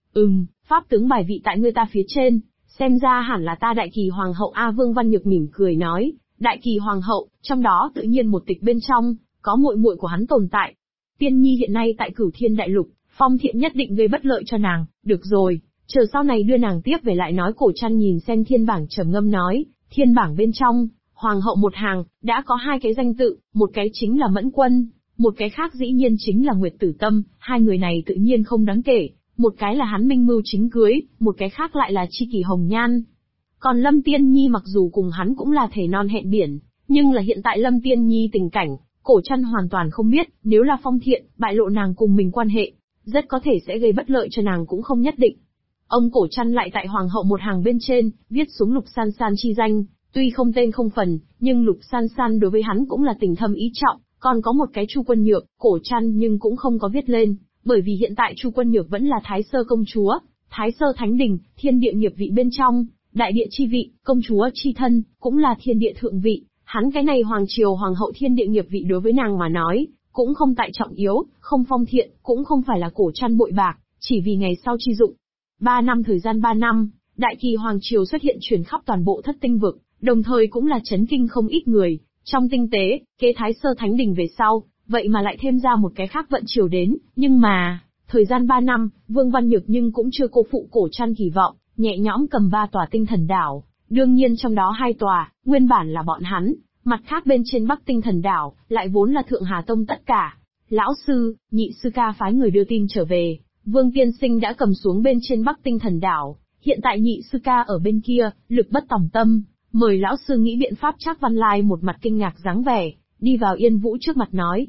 Pháp tướng bài vị tại ngươi ta phía trên, xem ra hẳn là ta Đại Kỳ Hoàng hậu Vương Văn Nhược mỉm cười nói, Đại Kỳ Hoàng hậu, trong đó tự nhiên một tịch bên trong, có muội muội của hắn tồn tại. Tiên nhi hiện nay tại Cửu Thiên Đại Lục, Phong Thiện nhất định gây bất lợi cho nàng, được rồi, chờ sau này đưa nàng tiếp về lại nói. Cổ Trăn nhìn xem thiên bảng trầm ngâm nói, thiên bảng bên trong, Hoàng hậu một hàng, đã có 2 cái danh tự, một cái chính là Mẫn Quân, một cái khác dĩ nhiên chính là Nguyệt Tử Tâm, 2 người này tự nhiên không đáng kể, một cái là hắn minh mưu chính cưới, một cái khác lại là Chi Kỷ Hồng Nhan. Còn Lâm Tiên Nhi mặc dù cùng hắn cũng là thề non hẹn biển, nhưng là hiện tại Lâm Tiên Nhi tình cảnh, Cổ Trăn hoàn toàn không biết, nếu là Phong Thiện, bại lộ nàng cùng mình quan hệ, rất có thể sẽ gây bất lợi cho nàng cũng không nhất định. Ông Cổ Trăn lại tại Hoàng hậu một hàng bên trên, viết xuống Lục San San chi danh, tuy không tên không phần, nhưng Lục San San đối với hắn cũng là tình thâm ý trọng, còn có một cái Chu Quân Nhược, Cổ Trăn nhưng cũng không có viết lên, bởi vì hiện tại Chu Quân Nhược vẫn là Thái Sơ công chúa, Thái Sơ Thánh Đình, thiên địa nghiệp vị bên trong, đại địa chi vị, công chúa chi thân, cũng là thiên địa thượng vị, hắn cái này hoàng triều hoàng hậu thiên địa nghiệp vị đối với nàng mà nói, cũng không tại trọng yếu, không Phong Thiện, cũng không phải là Cổ Trăn bội bạc, chỉ vì ngày sau chi dụng. 3 năm thời gian 3 năm, Đại Kỳ Hoàng triều xuất hiện truyền khắp toàn bộ Thất Tinh vực, đồng thời cũng là chấn kinh không ít người. Trong tinh tế, kế Thái Sơ Thánh Đình về sau, vậy mà lại thêm ra một cái khác vận triều đến, nhưng mà, thời gian 3 năm, Vương Văn Nhược nhưng cũng chưa cô phụ Cổ Trăn kỳ vọng, nhẹ nhõm cầm 3 tòa tinh thần đảo, đương nhiên trong đó 2 tòa, nguyên bản là bọn hắn, mặt khác bên trên Bắc Tinh thần đảo, lại vốn là Thượng Hà Tông tất cả. Lão sư, nhị sư ca phái người đưa tin trở về, Vương tiên sinh đã cầm xuống bên trên Bắc Tinh thần đảo, hiện tại nhị sư ca ở bên kia, lực bất tòng tâm, mời lão sư nghĩ biện pháp. Trác Văn Lai một mặt kinh ngạc dáng vẻ, đi vào Yên Vũ trước mặt nói.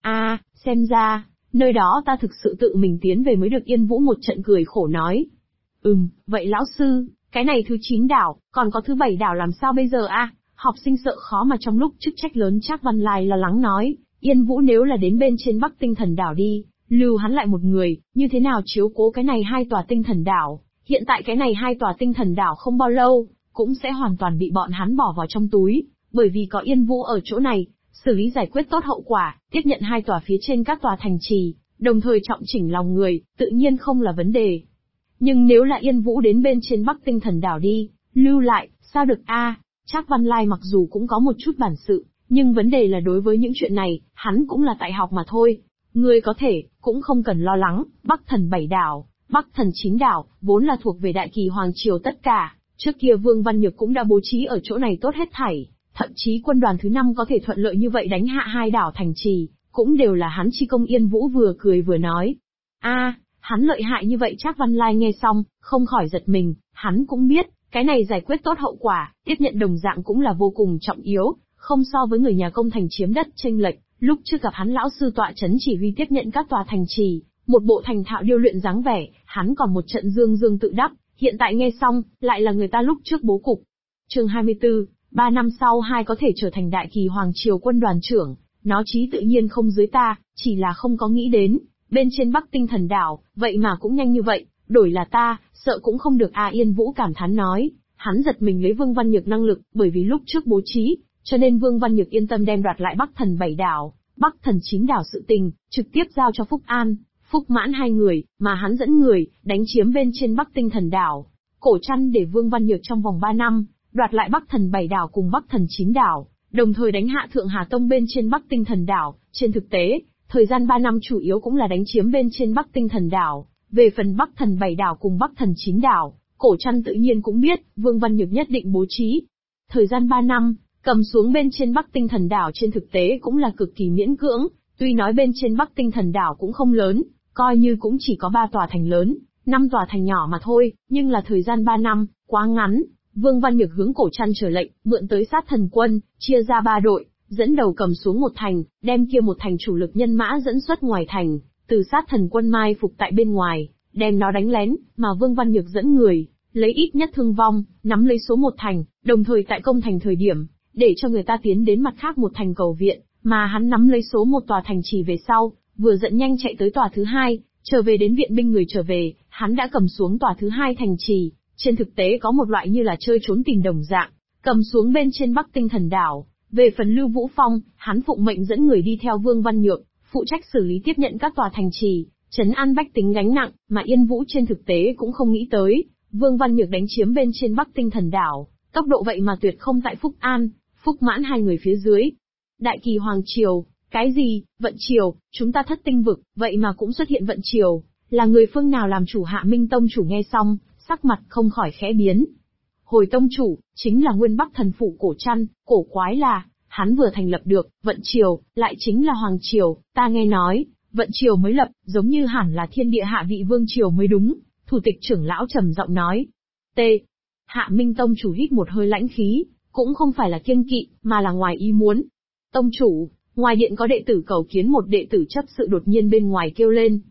Xem ra, nơi đó ta thực sự tự mình tiến về mới được. Yên Vũ một trận cười khổ nói. Vậy lão sư, cái này thứ 9 đảo, còn có thứ 7 đảo làm sao bây giờ Học sinh sợ khó mà trong lúc chức trách lớn. Trác Văn Lai lo lắng nói, Yên Vũ nếu là đến bên trên Bắc Tinh thần đảo đi, lưu hắn lại một người, như thế nào chiếu cố cái này 2 tòa tinh thần đảo, hiện tại cái này 2 tòa tinh thần đảo không bao lâu, cũng sẽ hoàn toàn bị bọn hắn bỏ vào trong túi, bởi vì có Yên Vũ ở chỗ này, xử lý giải quyết tốt hậu quả, tiếp nhận 2 tòa phía trên các tòa thành trì, đồng thời trọng chỉnh lòng người, tự nhiên không là vấn đề. Nhưng nếu là Yên Vũ đến bên trên Bắc Tinh thần đảo đi, lưu lại, sao được Trác Văn Lai mặc dù cũng có một chút bản sự, nhưng vấn đề là đối với những chuyện này, hắn cũng là tại học mà thôi. Ngươi có thể, cũng không cần lo lắng, Bắc Thần 7 đảo, Bắc Thần 9 đảo, vốn là thuộc về Đại Kỳ Hoàng triều tất cả, trước kia Vương Văn Nhược cũng đã bố trí ở chỗ này tốt hết thảy, thậm chí quân đoàn thứ 5 có thể thuận lợi như vậy đánh hạ 2 đảo thành trì, cũng đều là hắn chi công. Yên Vũ vừa cười vừa nói. Hắn lợi hại như vậy. Trác Văn Lai nghe xong, không khỏi giật mình, hắn cũng biết, cái này giải quyết tốt hậu quả, tiếp nhận đồng dạng cũng là vô cùng trọng yếu, không so với người nhà công thành chiếm đất chênh lệch. Lúc trước gặp hắn lão sư tọa chấn chỉ huy tiếp nhận các tòa thành trì, một bộ thành thạo điêu luyện dáng vẻ, hắn còn một trận dương dương tự đắc, hiện tại nghe xong, lại là người ta lúc trước bố cục. Chương 24, 3 năm sau có thể trở thành Đại Kỳ Hoàng triều quân đoàn trưởng, nó chí tự nhiên không dưới ta, chỉ là không có nghĩ đến, bên trên Bắc Tinh thần đảo, vậy mà cũng nhanh như vậy, đổi là ta, sợ cũng không được Yên Vũ cảm thán nói, hắn giật mình lấy Vương Văn Nhược năng lực, bởi vì lúc trước bố trí, cho nên Vương Văn Nhược yên tâm đem đoạt lại Bắc Thần 7 đảo, Bắc Thần 9 đảo sự tình, trực tiếp giao cho Phúc An, Phúc Mãn 2 người, mà hắn dẫn người, đánh chiếm bên trên Bắc Tinh thần đảo. Cổ Trăn để Vương Văn Nhược trong vòng 3 năm, đoạt lại Bắc Thần 7 đảo cùng Bắc Thần 9 đảo, đồng thời đánh hạ Thượng Hà Tông bên trên Bắc Tinh thần đảo. Trên thực tế, thời gian 3 năm chủ yếu cũng là đánh chiếm bên trên Bắc Tinh thần đảo. Về phần Bắc Thần 7 đảo cùng Bắc Thần 9 đảo, Cổ Trăn tự nhiên cũng biết, Vương Văn Nhược nhất định bố trí. Thời gian 3 năm, cầm xuống bên trên Bắc Tinh thần đảo trên thực tế cũng là cực kỳ miễn cưỡng, tuy nói bên trên Bắc Tinh thần đảo cũng không lớn, coi như cũng chỉ có 3 tòa thành lớn, 5 tòa thành nhỏ mà thôi, nhưng là thời gian 3 năm, quá ngắn. Vương Văn Nhược hướng Cổ Trăn trở lệnh, mượn tới sát thần quân, chia ra 3 đội, dẫn đầu cầm xuống một thành, đem kia một thành chủ lực nhân mã dẫn xuất ngoài thành, từ sát thần quân mai phục tại bên ngoài, đem nó đánh lén, mà Vương Văn Nhược dẫn người, lấy ít nhất thương vong, nắm lấy số một thành, đồng thời tại công thành thời điểm, để cho người ta tiến đến mặt khác một thành cầu viện, mà hắn nắm lấy số một tòa thành trì về sau, vừa dẫn nhanh chạy tới tòa thứ 2, trở về đến viện binh người trở về, hắn đã cầm xuống tòa thứ 2 thành trì, trên thực tế có một loại như là chơi trốn tìm đồng dạng, cầm xuống bên trên Bắc Tinh thần đảo, Về phần Lưu Vũ Phong, hắn phụng mệnh dẫn người đi theo Vương Văn Nhược, phụ trách xử lý tiếp nhận các tòa thành trì, trấn an bách tính gánh nặng, mà Yên Vũ trên thực tế cũng không nghĩ tới, Vương Văn Nhược đánh chiếm bên trên Bắc Tinh Thần Đảo, tốc độ vậy mà tuyệt không tại Phúc An, Phúc Mãn hai người phía dưới. Đại Kỳ Hoàng Triều, cái gì, vận triều, chúng ta Thất Tinh vực, vậy mà cũng xuất hiện vận triều, là người phương nào làm chủ? Hạ Minh Tông chủ nghe xong, sắc mặt không khỏi khẽ biến. Hồi tông chủ, chính là Nguyên Bắc thần phủ Cổ Trăn, cổ quái là, hắn vừa thành lập được, vận triều, lại chính là Hoàng Triều, ta nghe nói, vận triều mới lập, giống như hẳn là thiên địa hạ vị vương triều mới đúng, thủ tịch trưởng lão trầm giọng nói. T. Hạ Minh Tông chủ hít một hơi lãnh khí, cũng không phải là kiêng kỵ, mà là ngoài ý muốn. Tông chủ, ngoài điện có đệ tử cầu kiến một đệ tử chấp sự, đột nhiên bên ngoài kêu lên.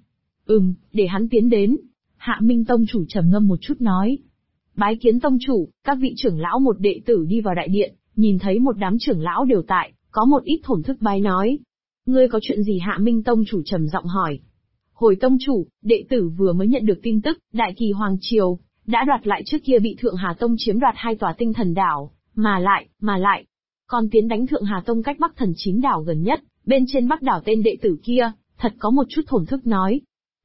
Để hắn tiến đến. Hạ Minh Tông chủ trầm ngâm một chút nói. Bái kiến tông chủ, các vị trưởng lão. Một đệ tử đi vào đại điện, nhìn thấy một đám trưởng lão đều tại, có một ít thổn thức bái nói. Ngươi có chuyện gì? Hạ Minh Tông chủ trầm giọng hỏi. Hồi tông chủ, đệ tử vừa mới nhận được tin tức, Đại Kỳ Hoàng Triều đã đoạt lại trước kia bị Thượng Hà Tông chiếm đoạt 2 tòa Tinh Thần Đảo, mà lại, còn tiến đánh Thượng Hà Tông cách Bắc Thần 9 đảo gần nhất, bên trên Bắc đảo tên đệ tử kia, thật có một chút thổn thức nói.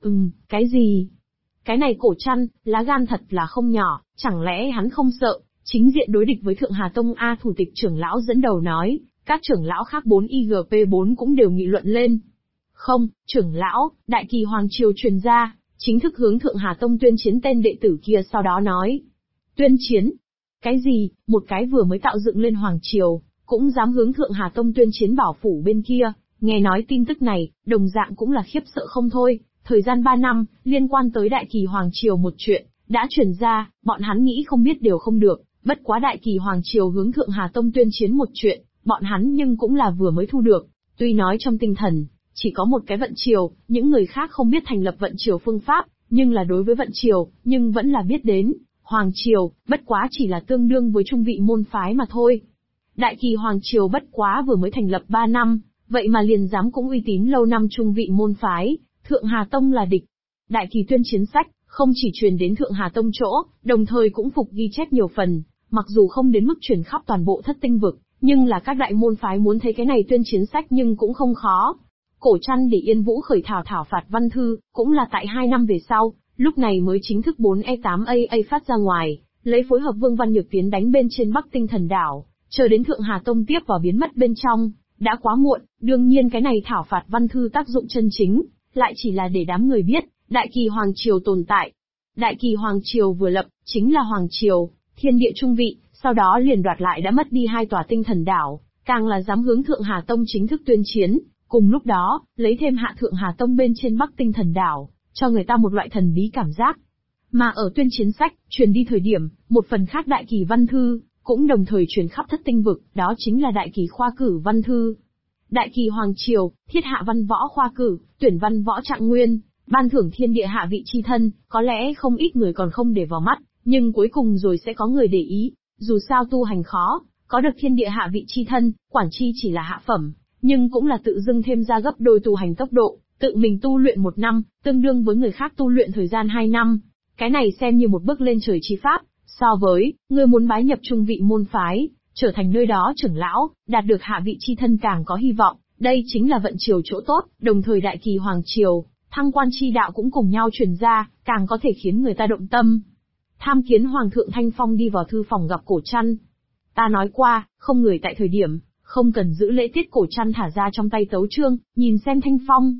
Cái gì? Cái này Cổ Trăn, lá gan thật là không nhỏ, chẳng lẽ hắn không sợ, chính diện đối địch với Thượng Hà Tông? Thủ tịch trưởng lão dẫn đầu nói, các trưởng lão khác 4IGP4 cũng đều nghị luận lên. Không, trưởng lão, Đại Kỳ Hoàng Triều truyền ra, chính thức hướng Thượng Hà Tông tuyên chiến. Tên đệ tử kia sau đó nói. Tuyên chiến? Cái gì, một cái vừa mới tạo dựng lên Hoàng Triều, cũng dám hướng Thượng Hà Tông tuyên chiến? Bảo phủ bên kia, nghe nói tin tức này, đồng dạng cũng là khiếp sợ không thôi. Thời gian 3 năm, liên quan tới Đại Kỳ Hoàng Triều một chuyện, đã truyền ra, bọn hắn nghĩ không biết đều không được, bất quá Đại Kỳ Hoàng Triều hướng Thượng Hà Tông tuyên chiến một chuyện, bọn hắn nhưng cũng là vừa mới thu được. Tuy nói trong tinh thần, chỉ có một cái vận triều, những người khác không biết thành lập vận triều phương pháp, nhưng là đối với vận triều, nhưng vẫn là biết đến. Hoàng Triều, bất quá chỉ là tương đương với trung vị môn phái mà thôi. Đại Kỳ Hoàng Triều bất quá vừa mới thành lập 3 năm, vậy mà liền dám cũng uy tín lâu năm trung vị môn phái, Thượng Hà Tông là địch. Đại Kỳ tuyên chiến sách, không chỉ truyền đến Thượng Hà Tông chỗ, đồng thời cũng phục ghi chép nhiều phần, mặc dù không đến mức truyền khắp toàn bộ Thất Tinh vực, nhưng là các đại môn phái muốn thấy cái này tuyên chiến sách nhưng cũng không khó. Cổ Trăn để Yên Vũ khởi thảo phạt văn thư, cũng là tại 2 năm về sau, lúc này mới chính thức 4E8AA phát ra ngoài, lấy phối hợp Vương Văn Nhược tiến đánh bên trên Bắc Tinh Thần Đảo, chờ đến Thượng Hà Tông tiếp vào biến mất bên trong, đã quá muộn. Đương nhiên cái này thảo phạt văn thư tác dụng chân chính, lại chỉ là để đám người biết, Đại Kỳ Hoàng Triều tồn tại. Đại Kỳ Hoàng Triều vừa lập, chính là Hoàng Triều, thiên địa trung vị, sau đó liền đoạt lại đã mất đi 2 tòa Tinh Thần Đảo, càng là dám hướng Thượng Hà Tông chính thức tuyên chiến. Cùng lúc đó, lấy thêm hạ Thượng Hà Tông bên trên Bắc Tinh Thần Đảo, cho người ta một loại thần bí cảm giác. Mà ở tuyên chiến sách, truyền đi thời điểm, một phần khác Đại Kỳ văn thư, cũng đồng thời truyền khắp Thất Tinh vực, đó chính là Đại Kỳ khoa cử văn thư. Đại Kỳ Hoàng Triều, thiết hạ văn võ khoa cử, tuyển văn võ trạng nguyên, ban thưởng thiên địa hạ vị chi thân, có lẽ không ít người còn không để vào mắt, nhưng cuối cùng rồi sẽ có người để ý. Dù sao tu hành khó, có được thiên địa hạ vị chi thân, quản chi chỉ là hạ phẩm, nhưng cũng là tự dưng thêm ra gấp đôi tu hành tốc độ, tự mình tu luyện 1 năm, tương đương với người khác tu luyện thời gian 2 năm. Cái này xem như một bước lên trời chi pháp, so với, người muốn bái nhập trung vị môn phái, trở thành nơi đó trưởng lão, đạt được hạ vị chi thân càng có hy vọng, đây chính là vận triều chỗ tốt. Đồng thời Đại Kỳ Hoàng Triều, thăng quan chi đạo cũng cùng nhau truyền ra, càng có thể khiến người ta động tâm. Tham kiến Hoàng thượng. Thanh Phong đi vào thư phòng gặp Cổ Trăn. Ta nói qua, không người tại thời điểm, không cần giữ lễ tiết. Cổ Trăn thả ra trong tay tấu chương, nhìn xem Thanh Phong.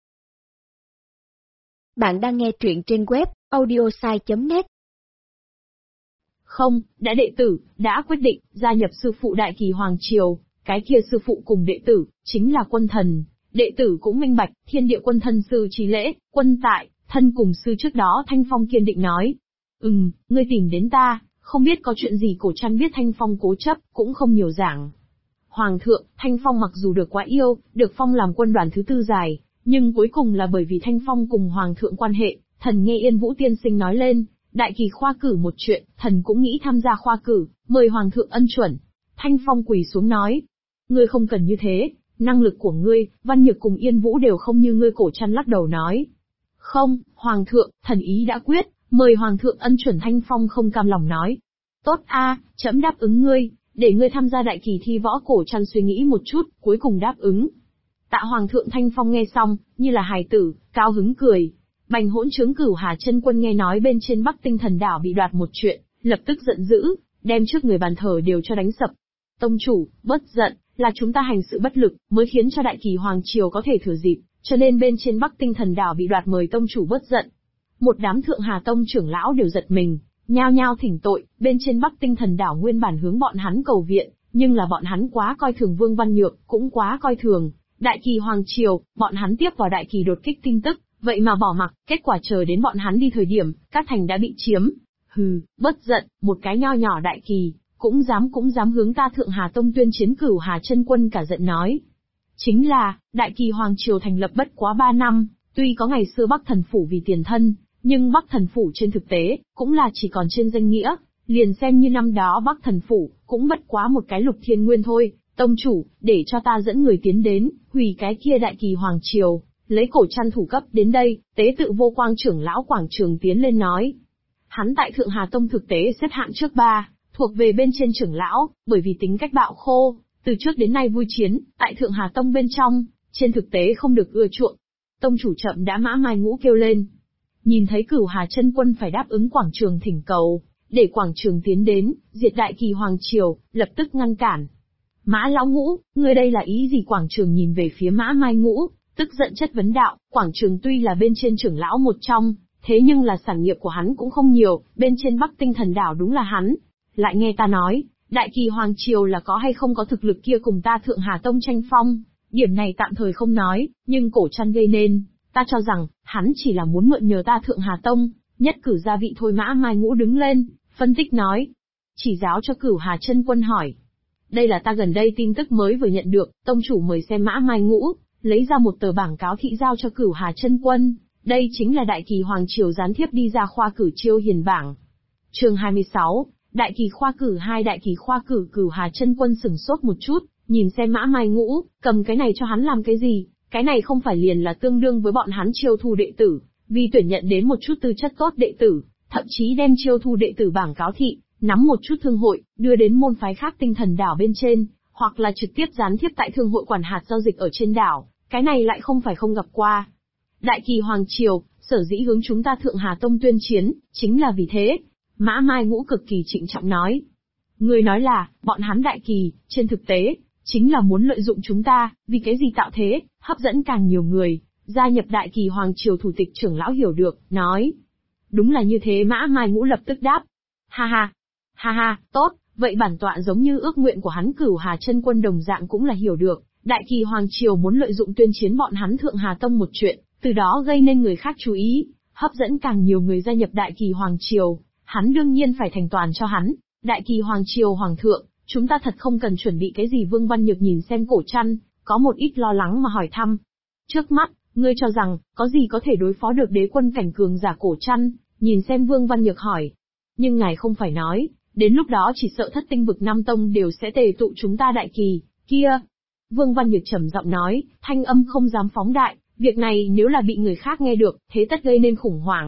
Bạn đang nghe truyện trên web audiosai.net. Không, đã đệ tử, đã quyết định, gia nhập sư phụ Đại Kỳ Hoàng Triều, cái kia sư phụ cùng đệ tử, chính là quân thần. Đệ tử cũng minh bạch, thiên địa quân thân sư trí lễ, quân tại, thân cùng sư trước đó. Thanh Phong kiên định nói. Ngươi tìm đến ta, không biết có chuyện gì? Cổ Trăn biết Thanh Phong cố chấp, cũng không nhiều giảng. Hoàng thượng, Thanh Phong mặc dù được quá yêu, được phong làm quân đoàn thứ 4 dài, nhưng cuối cùng là bởi vì Thanh Phong cùng Hoàng thượng quan hệ, thần nghe Yên Vũ tiên sinh nói lên, Đại Kỳ khoa cử một chuyện, thần cũng nghĩ tham gia khoa cử, mời Hoàng thượng ân chuẩn. Thanh Phong quỳ xuống nói, ngươi không cần như thế, năng lực của ngươi, Văn Nhược cùng Yên Vũ đều không như ngươi. Cổ Trăn lắc đầu nói, không, Hoàng thượng, thần ý đã quyết, mời Hoàng thượng ân chuẩn. Thanh Phong không cam lòng nói, tốt a, trẫm đáp ứng ngươi, để ngươi tham gia đại kỳ thi võ. Cổ Trăn suy nghĩ một chút, cuối cùng đáp ứng. Tạ Hoàng thượng Thanh Phong nghe xong, như là hài tử, cao hứng cười. Bành hỗn trướng Cửu Hà Chân Quân nghe nói bên trên Bắc Tinh Thần Đảo bị đoạt một chuyện, lập tức giận dữ, đem trước người bàn thờ đều cho đánh sập. Tông chủ, bớt giận, là chúng ta hành sự bất lực, mới khiến cho đại kỳ hoàng triều có thể thừa dịp, cho nên bên trên Bắc Tinh Thần Đảo bị đoạt, mời tông chủ bớt giận. Một đám Thượng Hà Tông trưởng lão đều giật mình, nhao nhao thỉnh tội. Bên trên Bắc Tinh Thần Đảo nguyên bản hướng bọn hắn cầu viện, nhưng là bọn hắn quá coi thường Vương Văn Nhược, cũng quá coi thường đại kỳ hoàng triều. Bọn hắn tiếp vào đại kỳ đột kích tin tức, vậy mà bỏ mặc, kết quả chờ đến bọn hắn đi thời điểm, các thành đã bị chiếm. Hừ, bớt giận, một cái nho nhỏ đại kỳ, cũng dám hướng ta Thượng Hà Tông tuyên chiến. Cửu Hà Chân Quân cả giận nói. Chính là, đại kỳ hoàng triều thành lập bất quá 3 năm, tuy có ngày xưa Bắc Thần Phủ vì tiền thân, nhưng Bắc Thần Phủ trên thực tế, cũng là chỉ còn trên danh nghĩa, liền xem như năm đó Bắc Thần Phủ, cũng bất quá một cái Lục Thiên Nguyên thôi. Tông chủ, để cho ta dẫn người tiến đến, hủy cái kia đại kỳ hoàng triều, lấy Cổ Trăn thủ cấp đến đây. Tế tự Vô Quang trưởng lão Quảng Trường tiến lên nói. Hắn tại Thượng Hà Tông thực tế xếp hạng trước 3, thuộc về bên trên trưởng lão, bởi vì tính cách bạo khô, từ trước đến nay vui chiến, tại Thượng Hà Tông bên trong, trên thực tế không được ưa chuộng. Tông chủ chậm đã. Mã Mai Ngũ kêu lên. Nhìn thấy Cửu Hà Chân Quân phải đáp ứng Quảng Trường thỉnh cầu, để Quảng Trường tiến đến, diệt đại kỳ hoàng triều, lập tức ngăn cản. Mã lão Ngũ, ngươi đây là ý gì? Quảng Trường nhìn về phía Mã Mai Ngũ, tức giận chất vấn đạo. Quảng Trường tuy là bên trên trưởng lão một trong, thế nhưng là sản nghiệp của hắn cũng không nhiều, bên trên Bắc Tinh Thần Đảo đúng là hắn. Lại nghe ta nói, đại kỳ hoàng triều là có hay không có thực lực kia cùng ta Thượng Hà Tông tranh phong, điểm này tạm thời không nói, nhưng Cổ Trăn gây nên, ta cho rằng, hắn chỉ là muốn mượn nhờ ta Thượng Hà Tông, nhất cử gia vị thôi. Mã Mai Ngũ đứng lên, phân tích nói. Chỉ giáo cho Cửu Hà Chân Quân hỏi. Đây là ta gần đây tin tức mới vừa nhận được, tông chủ mời xem. Mã Mai Ngũ lấy ra một tờ bảng cáo thị giao cho Cửu Hà Chân Quân, đây chính là đại kỳ hoàng triều gián thiếp đi ra khoa cử chiêu hiền bảng. Chương 26, đại kỳ khoa cử 2. Đại kỳ khoa cử. Cửu Hà Chân Quân sửng sốt một chút, nhìn xem Mã Mai Ngũ, cầm cái này cho hắn làm cái gì? Cái này không phải liền là tương đương với bọn hắn chiêu thu đệ tử, vì tuyển nhận đến một chút tư chất tốt đệ tử, thậm chí đem chiêu thu đệ tử bảng cáo thị, nắm một chút thương hội, đưa đến môn phái khác Tinh Thần Đảo bên trên, hoặc là trực tiếp gián thiếp tại thương hội quản hạt giao dịch ở trên đảo, cái này lại không phải không gặp qua. Đại kỳ hoàng triều, sở dĩ hướng chúng ta Thượng Hà Tông tuyên chiến, chính là vì thế. Mã Mai Ngũ cực kỳ trịnh trọng nói. Người nói là, bọn hắn đại kỳ, trên thực tế, chính là muốn lợi dụng chúng ta, vì cái gì tạo thế, hấp dẫn càng nhiều người, gia nhập đại kỳ hoàng triều. Thủ tịch trưởng lão hiểu được, nói. Đúng là như thế. Mã Mai Ngũ lập tức đáp. Ha ha, tốt, vậy bản tọa giống như ước nguyện của hắn. Cửu Hà Chân Quân đồng dạng cũng là hiểu được, đại kỳ hoàng triều muốn lợi dụng tuyên chiến bọn hắn Thượng Hà Tông một chuyện, từ đó gây nên người khác chú ý, hấp dẫn càng nhiều người gia nhập đại kỳ hoàng triều, hắn đương nhiên phải thành toàn cho hắn. Đại kỳ hoàng triều hoàng thượng, chúng ta thật không cần chuẩn bị cái gì? Vương Văn Nhược nhìn xem Cổ Trăn, có một ít lo lắng mà hỏi thăm. Trước mắt, ngươi cho rằng, có gì có thể đối phó được đế quân cảnh cường giả? Cổ Trăn nhìn xem Vương Văn Nhược hỏi. Nhưng ngài không phải nói, đến lúc đó chỉ sợ Thất Tinh vực 5 tông đều sẽ tề tụ chúng ta đại kỳ, kia. Vương Văn Nhược trầm giọng nói, thanh âm không dám phóng đại, việc này nếu là bị người khác nghe được, thế tất gây nên khủng hoảng.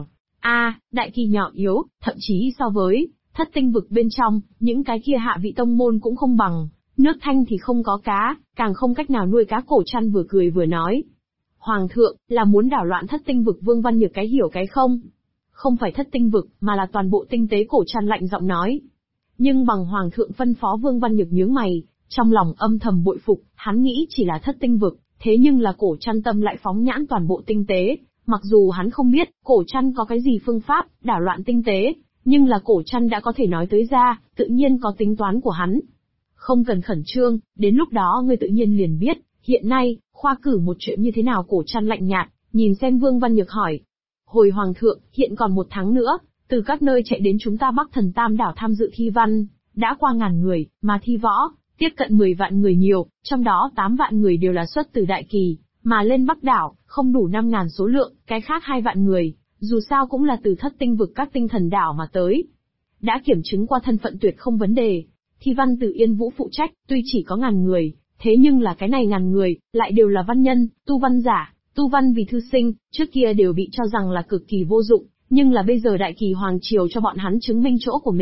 Đại kỳ nhỏ yếu, thậm chí so với Thất Tinh vực bên trong, những cái kia hạ vị tông môn cũng không bằng, nước Thanh thì không có cá, càng không cách nào nuôi cá. Cổ Trăn vừa cười vừa nói. Hoàng thượng, là muốn đảo loạn Thất Tinh vực? Vương Văn Nhược cái hiểu cái không. Không phải Thất Tinh vực, mà là toàn bộ tinh tế. Cổ Trăn lạnh giọng nói. Nhưng bằng Hoàng thượng phân phó. Vương Văn Nhược nhướng mày, trong lòng âm thầm bội phục, hắn nghĩ chỉ là Thất Tinh vực, thế nhưng là Cổ Trăn tâm lại phóng nhãn toàn bộ tinh tế. Mặc dù hắn không biết, Cổ Trăn có cái gì phương pháp, đảo loạn tinh tế, nhưng là Cổ Trăn đã có thể nói tới ra, tự nhiên có tính toán của hắn. Không cần khẩn trương, đến lúc đó ngươi tự nhiên liền biết, hiện nay, khoa cử một chuyện như thế nào? Cổ Trăn lạnh nhạt, nhìn xem Vương Văn Nhược hỏi. Hồi Hoàng thượng, hiện còn 1 tháng nữa, từ các nơi chạy đến chúng ta Bắc Thần Tam đảo tham dự thi văn, đã qua 1000 người, mà thi võ, tiếp cận 10 vạn người nhiều, trong đó 8 vạn người đều là xuất từ đại kỳ, mà lên Bắc đảo, không đủ 5000 số lượng, cái khác 2 vạn người, dù sao cũng là từ Thất Tinh vực các tinh thần đảo mà tới. Đã kiểm chứng qua thân phận tuyệt không vấn đề. Thi văn từ Yên Vũ phụ trách, tuy chỉ có 1000 người, thế nhưng là cái này 1000 người, lại đều là văn nhân, tu văn giả, tu văn vì thư sinh, trước kia đều bị cho rằng là cực kỳ vô dụng, nhưng là bây giờ đại kỳ hoàng triều cho bọn hắn chứng minh chỗ của mình,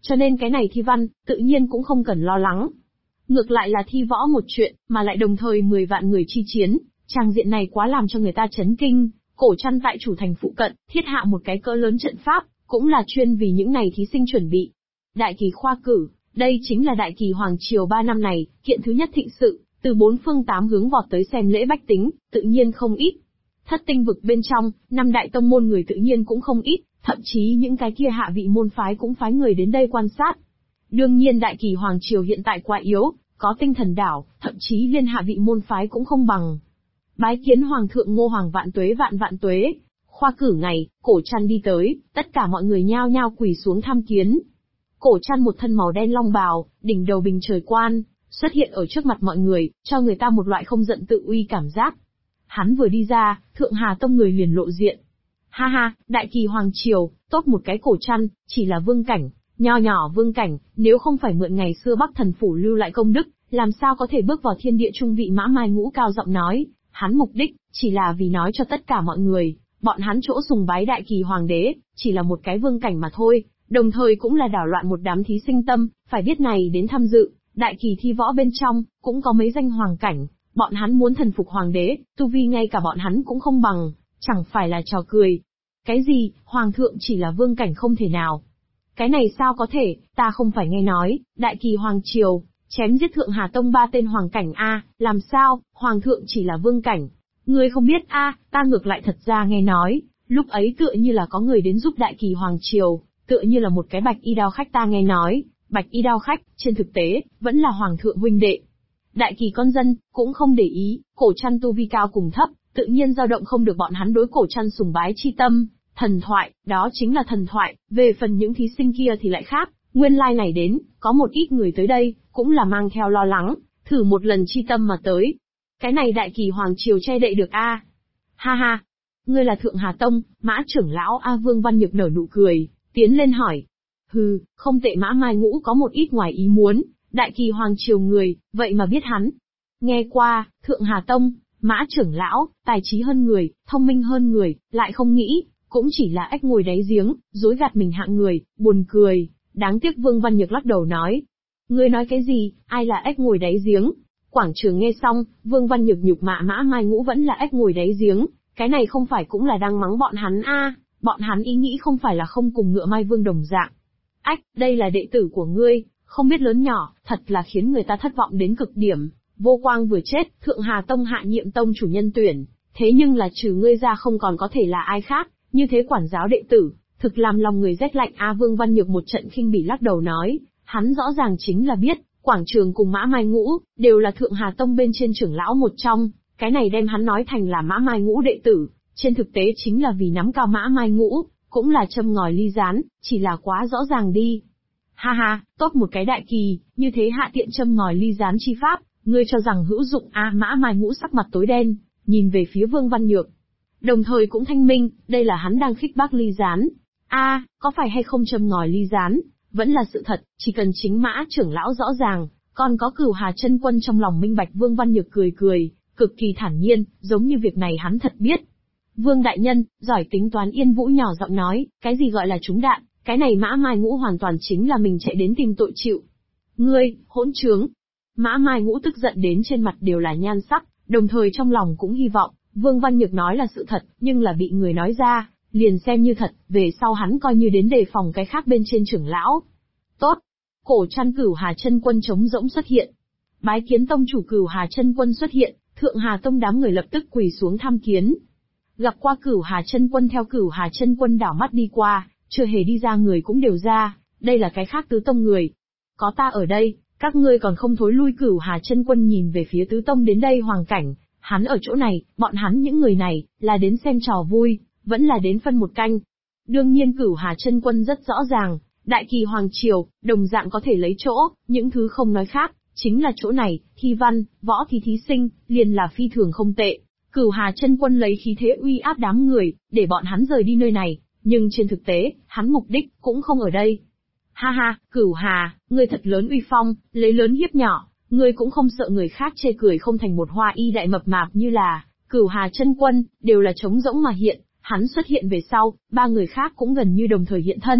cho nên cái này thi văn, tự nhiên cũng không cần lo lắng. Ngược lại là thi võ một chuyện, mà lại đồng thời 10 vạn người chi chiến, tràng diện này quá làm cho người ta chấn kinh. Cổ Trăn tại chủ thành phụ cận, thiết hạ một cái cỡ lớn trận pháp, cũng là chuyên vì những này thí sinh chuẩn bị. Đại kỳ khoa cử, đây chính là đại kỳ hoàng triều 3 năm này, kiện thứ nhất thịnh sự, từ 4 phương 8 hướng vọt tới xem lễ bách tính, tự nhiên không ít. Thất tinh vực bên trong, 5 đại tông môn người tự nhiên cũng không ít, thậm chí những cái kia hạ vị môn phái cũng phái người đến đây quan sát. Đương nhiên đại kỳ hoàng triều hiện tại quá yếu, có tinh thần đảo, thậm chí liên hạ vị môn phái cũng không bằng. Bái kiến hoàng thượng Ngô Hoàng vạn vạn tuế. Khoa cử ngày, Cổ Trăn đi tới, tất cả mọi người nhao nhao quỳ xuống tham kiến. Cổ Trăn một thân màu đen long bào, đỉnh đầu bình trời quan, xuất hiện ở trước mặt mọi người, cho người ta một loại không giận tự uy cảm giác. Hắn vừa đi ra, Thượng Hà Tông người liền lộ diện. Ha ha, đại kỳ hoàng triều, tốt một cái Cổ Trăn, chỉ là vương cảnh, nho nhỏ vương cảnh, nếu không phải mượn ngày xưa Bắc Thần Phủ lưu lại công đức, làm sao có thể bước vào thiên địa trung vị. Mã Mai Ngũ cao giọng nói, hắn mục đích, chỉ là vì nói cho tất cả mọi người, bọn hắn chỗ sùng bái đại kỳ hoàng đế, chỉ là một cái vương cảnh mà thôi, đồng thời cũng là đảo loạn một đám thí sinh tâm, phải biết này đến tham dự, đại kỳ thi võ bên trong, cũng có mấy danh hoàng cảnh, bọn hắn muốn thần phục hoàng đế, tu vi ngay cả bọn hắn cũng không bằng, chẳng phải là trò cười. Cái gì, hoàng thượng chỉ là vương cảnh không thể nào. Cái này sao có thể, ta không phải nghe nói, đại kỳ hoàng triều, chém giết Thượng Hà Tông 3 tên hoàng cảnh a, làm sao, hoàng thượng chỉ là vương cảnh. Ngươi không biết a, ta ngược lại thật ra nghe nói, lúc ấy tựa như là có người đến giúp đại kỳ hoàng triều, tựa như là một cái bạch y đao khách. Ta nghe nói, bạch y đao khách, trên thực tế, vẫn là hoàng thượng huynh đệ. Đại kỳ con dân, cũng không để ý, Cổ Trăn tu vi cao cùng thấp, tự nhiên dao động không được bọn hắn đối Cổ Trăn sùng bái chi tâm. Thần thoại, đó chính là thần thoại, về phần những thí sinh kia thì lại khác, nguyên lai này đến, có một ít người tới đây, cũng là mang theo lo lắng, thử một lần chi tâm mà tới. Cái này đại kỳ hoàng triều che đậy được a? Ha ha, ngươi là Thượng Hà Tông, Mã trưởng lão a? Vương Văn Nhược nở nụ cười, tiến lên hỏi. Hừ, không tệ. Mã Mai Ngũ có một ít ngoài ý muốn, đại kỳ hoàng triều người, vậy mà biết hắn. Nghe qua, Thượng Hà Tông, Mã trưởng lão, tài trí hơn người, thông minh hơn người, lại không nghĩ, cũng chỉ là ếch ngồi đáy giếng, dối gạt mình hạng người, buồn cười. Đáng tiếc. Vương Văn Nhược lắc đầu nói. Ngươi nói cái gì, ai là ếch ngồi đáy giếng? Quảng trường nghe xong, Vương Văn Nhược nhục mạ Mã Mai Ngũ vẫn là ếch ngồi đáy giếng, cái này không phải cũng là đang mắng bọn hắn a? Bọn hắn ý nghĩ không phải là không cùng Ngựa Mai Vương đồng dạng. Ách, đây là đệ tử của ngươi, không biết lớn nhỏ, thật là khiến người ta thất vọng đến cực điểm. Vô Quang vừa chết, Thượng Hà Tông hạ nhiệm tông chủ nhân tuyển, thế nhưng là trừ ngươi ra không còn có thể là ai khác, như thế quản giáo đệ tử, thực làm lòng người rét lạnh a. Vương Văn Nhược một trận khinh bỉ lắc đầu nói, hắn rõ ràng chính là biết, Quảng Trường cùng Mã Mai Ngũ, đều là Thượng Hà Tông bên trên trưởng lão một trong, cái này đem hắn nói thành là Mã Mai Ngũ đệ tử, trên thực tế chính là vì nắm cao Mã Mai Ngũ, cũng là châm ngòi ly gián, chỉ là quá rõ ràng đi. Ha ha, tốt một cái đại kỳ, như thế hạ tiện châm ngòi ly gián chi pháp, ngươi cho rằng hữu dụng a? Mã Mai Ngũ sắc mặt tối đen, nhìn về phía Vương Văn Nhược. Đồng thời cũng thanh minh, đây là hắn đang khích bác ly gián. A, có phải hay không châm ngòi ly gián, vẫn là sự thật, chỉ cần chính Mã trưởng lão rõ ràng, còn có Cửu Hà chân quân trong lòng minh bạch. Vương Văn Nhược cười cười, cực kỳ thản nhiên, giống như việc này hắn thật biết. Vương đại nhân, giỏi tính toán. Yên Vũ nhỏ giọng nói, cái gì gọi là trúng đạn, cái này Mã Mai Ngũ hoàn toàn chính là mình chạy đến tìm tội chịu. Ngươi, hỗn trướng. Mã Mai Ngũ tức giận đến trên mặt đều là nhan sắc, đồng thời trong lòng cũng hy vọng Vương Văn Nhược nói là sự thật, nhưng là bị người nói ra, liền xem như thật, về sau hắn coi như đến đề phòng cái khác bên trên trưởng lão. Tốt. Cổ Trăn Cửu Hà chân quân trống rỗng xuất hiện. Bái kiến tông chủ. Cửu Hà chân quân xuất hiện, Thượng Hà Tông đám người lập tức quỳ xuống tham kiến. Gặp qua Cửu Hà chân quân, theo Cửu Hà chân quân đảo mắt đi qua, chưa hề đi ra người cũng đều ra, đây là cái khác tứ tông người. Có ta ở đây, các ngươi còn không thối lui. Cửu Hà chân quân nhìn về phía tứ tông đến đây hoàng cảnh, hắn ở chỗ này, bọn hắn những người này, là đến xem trò vui, vẫn là đến phân một canh. Đương nhiên Cửu Hà chân quân rất rõ ràng, đại kỳ hoàng triều, đồng dạng có thể lấy chỗ, những thứ không nói khác, chính là chỗ này, thi văn, võ thi thí sinh, liền là phi thường không tệ. Cửu Hà chân quân lấy khí thế uy áp đám người, để bọn hắn rời đi nơi này, nhưng trên thực tế, hắn mục đích, cũng không ở đây. Ha ha, Cửu Hà, ngươi thật lớn uy phong, lấy lớn hiếp nhỏ, ngươi cũng không sợ người khác chê cười không thành một hoa y đại mập mạp như là Cửu Hà chân quân, đều là trống rỗng mà hiện, hắn xuất hiện về sau, ba người khác cũng gần như đồng thời hiện thân,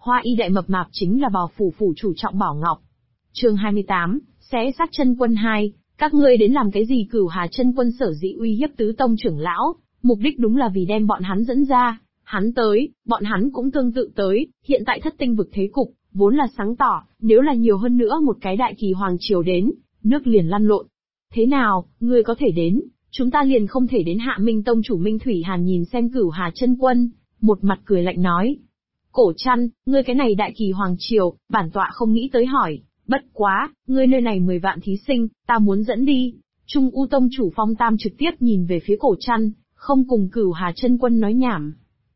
Hoa y đại mập mạp chính là Bảo phủ phủ chủ Trọng Bảo Ngọc. Chương 28, xé xác chân quân 2, các ngươi đến làm cái gì? Cửu Hà chân quân sở dĩ uy hiếp tứ tông trưởng lão, mục đích đúng là vì đem bọn hắn dẫn ra. Hắn tới, bọn hắn cũng tương tự tới, hiện tại thất tinh vực thế cục, vốn là sáng tỏ, nếu là nhiều hơn nữa một cái đại kỳ hoàng triều đến, nước liền lăn lộn. Thế nào, ngươi có thể đến, chúng ta liền không thể đến? Hạ Minh tông chủ Minh Thủy Hàn nhìn xem Cửu Hà chân quân, một mặt cười lạnh nói. Cổ Trăn, ngươi cái này đại kỳ hoàng triều, bản tọa không nghĩ tới hỏi, bất quá, ngươi nơi này 10 vạn thí sinh, ta muốn dẫn đi. Trung U tông chủ Phong Tam trực tiếp nhìn về phía Cổ Trăn, không cùng Cửu Hà chân quân nói nhảm.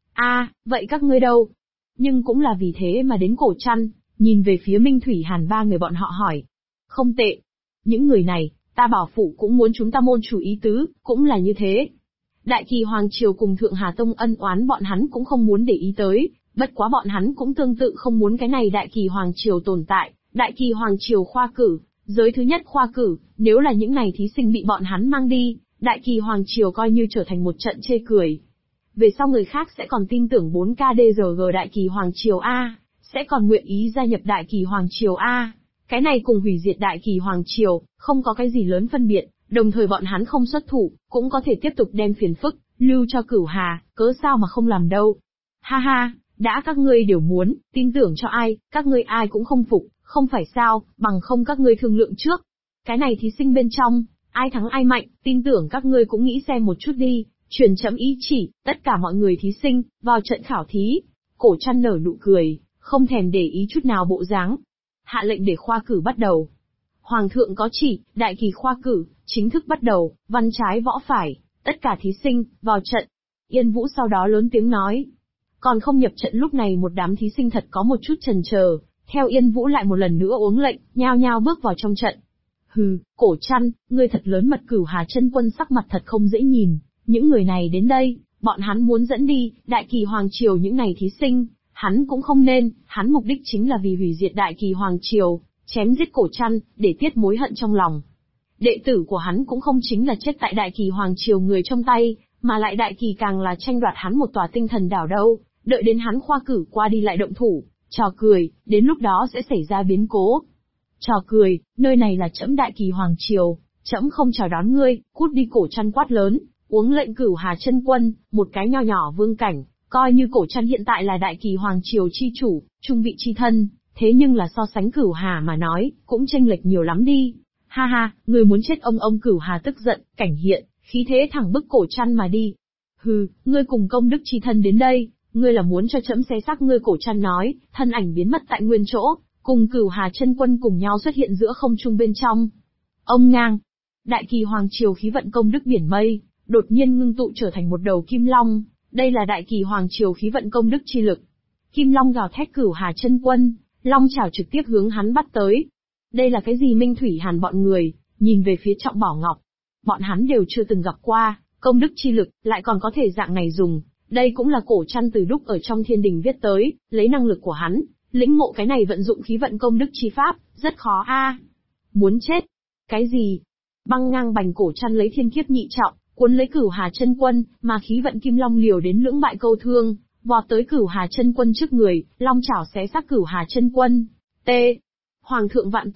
Vậy các ngươi đâu? Nhưng cũng là vì thế mà đến. Cổ Trăn nhìn về phía Minh Thủy Hàn ba người bọn họ hỏi. Không tệ. Những người này, ta Bảo phủ cũng muốn chúng ta môn chủ ý tứ, cũng là như thế. Đại kỳ hoàng triều cùng Thượng Hà tông ân oán bọn hắn cũng không muốn để ý tới, bất quá bọn hắn cũng tương tự không muốn cái này đại kỳ hoàng triều tồn tại. Đại kỳ hoàng triều khoa cử, giới thứ nhất khoa cử, nếu là những này thí sinh bị bọn hắn mang đi, đại kỳ hoàng triều coi như trở thành một trận chê cười. Về sau người khác sẽ còn tin tưởng 4KDRG đại kỳ hoàng triều A, sẽ còn nguyện ý gia nhập đại kỳ hoàng triều A. Cái này cùng hủy diệt đại kỳ hoàng triều, không có cái gì lớn phân biệt, đồng thời bọn hắn không xuất thủ, cũng có thể tiếp tục đem phiền phức, lưu cho Cửu Hà, cớ sao mà không làm đâu. Ha ha, đã các ngươi đều muốn, tin tưởng cho ai, các ngươi ai cũng không phục, không phải sao, bằng không các ngươi thương lượng trước. Cái này thí sinh bên trong, ai thắng ai mạnh, tin tưởng các ngươi cũng nghĩ xem một chút đi, truyền chấm ý chỉ, tất cả mọi người thí sinh, vào trận khảo thí. Cổ Trăn nở nụ cười, không thèm để ý chút nào bộ dáng. Hạ lệnh để khoa cử bắt đầu. Hoàng thượng có chỉ, đại kỳ khoa cử, chính thức bắt đầu, văn trái võ phải, tất cả thí sinh, vào trận. Yên Vũ sau đó lớn tiếng nói. Còn không nhập trận lúc này một đám thí sinh thật có một chút chần chờ, theo Yên Vũ lại một lần nữa uống lệnh, nhao nhao bước vào trong trận. Hừ, Cổ Trăn, ngươi thật lớn mật. Cửu Hà chân quân sắc mặt thật không dễ nhìn, những người này đến đây, bọn hắn muốn dẫn đi, đại kỳ hoàng triều những này thí sinh, hắn cũng không nên, hắn mục đích chính là vì hủy diệt đại kỳ hoàng triều, chém giết Cổ Trăn, để tiết mối hận trong lòng. Đệ tử của hắn cũng không chính là chết tại đại kỳ hoàng triều người trong tay, mà lại đại kỳ càng là tranh đoạt hắn một tòa tinh thần đảo đâu, đợi đến hắn khoa cử qua đi lại động thủ, trò cười, đến lúc đó sẽ xảy ra biến cố. Trò cười, nơi này là trẫm đại kỳ hoàng triều, trẫm không chào đón ngươi, cút đi. Cổ Trăn quát lớn, uống lệnh. Cửu Hà chân quân, một cái nho nhỏ vương cảnh, coi như Cổ Trăn hiện tại là đại kỳ hoàng triều chi chủ, trung vị chi thân, thế nhưng là so sánh Cửu Hà mà nói, cũng chênh lệch nhiều lắm đi. Ha ha, người muốn chết ông. Cửu Hà tức giận, cảnh hiện, khí thế thẳng bức Cổ Trăn mà đi. Hừ, ngươi cùng công đức chi thân đến đây, ngươi là muốn cho trẫm xé xác ngươi. Cổ Trăn nói, thân ảnh biến mất tại nguyên chỗ, cùng Cửu Hà chân quân cùng nhau xuất hiện giữa không trung bên trong. Ông ngang, đại kỳ hoàng triều khí vận công đức biển mây, đột nhiên ngưng tụ trở thành một đầu kim long, đây là đại kỳ hoàng triều khí vận công đức chi lực. Kim long gào thét. Cửu Hà chân quân, long chảo trực tiếp hướng hắn bắt tới. Đây là cái gì? Minh Thủy Hàn bọn người, nhìn về phía Trọng Bảo Ngọc. Bọn hắn đều chưa từng gặp qua, công đức chi lực, lại còn có thể dạng này dùng. Đây cũng là Cổ Trăn từ đúc ở trong thiên đình viết tới, lấy năng lực của hắn, lĩnh ngộ cái này vận dụng khí vận công đức chi pháp, rất khó a. Muốn chết. Cái gì? Băng ngang bành. Cổ Trăn lấy thiên kiếp nhị trọng, cuốn lấy Cửu Hà chân quân, mà khí vận kim long liều đến lưỡng bại câu thương, vọt tới Cửu Hà chân quân trước người, long chảo xé xác Cửu Hà chân quân. T. Hoàng thượng vạn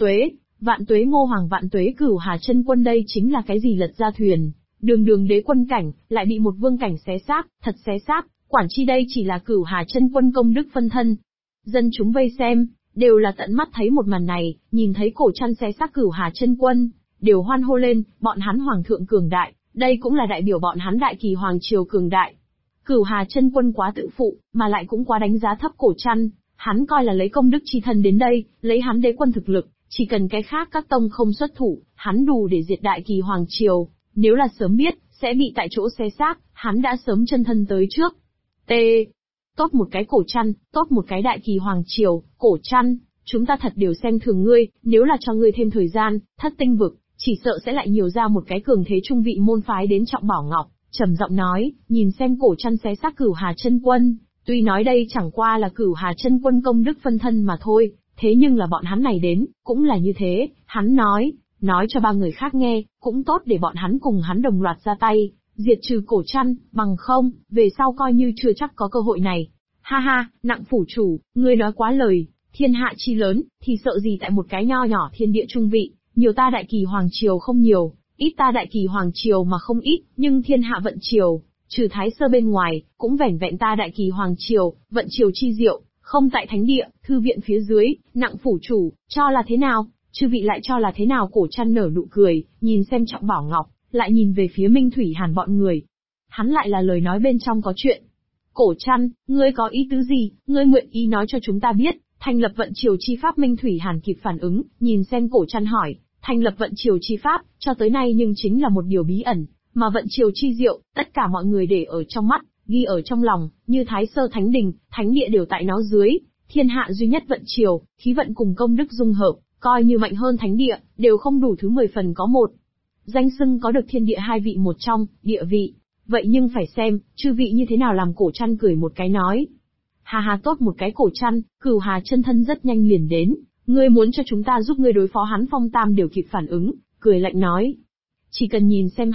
tuế Ngô Hoàng vạn tuế. Cửu Hà chân quân đây chính là cái gì? Lật ra thuyền, đường đế quân cảnh, lại bị một vương cảnh xé xác, thật xé xác, quản chi đây chỉ là Cửu Hà chân quân công đức phân thân. Dân chúng vây xem, đều là tận mắt thấy một màn này, nhìn thấy Cổ Trăn xé xác Cửu Hà chân quân, đều hoan hô lên, bọn hắn hoàng thượng cường đại, đây cũng là đại biểu bọn hắn đại kỳ hoàng triều cường đại. Cửu Hà chân quân quá tự phụ, mà lại cũng quá đánh giá thấp Cổ Trăn, hắn coi là lấy công đức chi thân đến đây, lấy hắn đế quân thực lực, chỉ cần cái khác các tông không xuất thủ, hắn đủ để diệt đại kỳ hoàng triều, nếu là sớm biết, sẽ bị tại chỗ xé xác, hắn đã sớm chân thân tới trước. T. Tốt một cái Cổ Trăn, tốt một cái đại kỳ hoàng triều. Cổ Trăn, chúng ta thật đều xem thường ngươi, nếu là cho ngươi thêm thời gian, thất tinh vực, chỉ sợ sẽ lại nhiều ra một cái cường thế trung vị môn phái đến. Trọng Bảo Ngọc trầm giọng nói, nhìn xem Cổ Trăn xé xác Cửu Hà chân quân, tuy nói đây chẳng qua là Cửu Hà chân quân công đức phân thân mà thôi, thế nhưng là bọn hắn này đến, cũng là như thế. Hắn nói cho ba người khác nghe, cũng tốt để bọn hắn cùng hắn đồng loạt ra tay, diệt trừ Cổ Trăn, bằng không, về sau coi như chưa chắc có cơ hội này. Ha ha, Nặng phủ chủ, ngươi nói quá lời, thiên hạ chi lớn, thì sợ gì tại một cái nho nhỏ thiên địa trung vị, nhiều ta đại kỳ hoàng triều không nhiều, ít ta đại kỳ hoàng triều mà không ít, nhưng thiên hạ vận triều, trừ Thái Sơ bên ngoài, cũng vẻn vẹn ta đại kỳ hoàng triều, vận triều chi diệu, không tại thánh địa, thư viện phía dưới, Nặng phủ chủ, cho là thế nào? Chư vị lại cho là thế nào? Cổ Trăn nở nụ cười, nhìn xem Trọng Bảo Ngọc, lại nhìn về phía Minh Thủy Hàn bọn người. Hắn lại là lời nói bên trong có chuyện. Cổ Trăn, ngươi có ý tứ gì, ngươi nguyện ý nói cho chúng ta biết, thành lập vận triều chi pháp. Minh Thủy Hàn kịp phản ứng, nhìn xem Cổ Trăn hỏi, thành lập vận triều chi pháp, cho tới nay nhưng chính là một điều bí ẩn, mà vận triều chi diệu, tất cả mọi người để ở trong mắt, ghi ở trong lòng, như Thái Sơ Thánh Đình, Thánh Địa đều tại nó dưới, thiên hạ duy nhất vận triều, khí vận cùng công đức dung hợp, coi như mạnh hơn Thánh Địa, đều không đủ thứ 10 phần có một. Danh xưng có được thiên địa hai vị một trong, địa vị. Vậy nhưng phải xem, chư vị như thế nào làm. Cổ Trăn cười một cái nói. Hà hà, tốt một cái Cổ Trăn, Cửu Hà chân thân rất nhanh liền đến, ngươi muốn cho chúng ta giúp ngươi đối phó hắn. Phong Tam đều kịp phản ứng, cười lạnh nói. Chỉ cần nhìn xem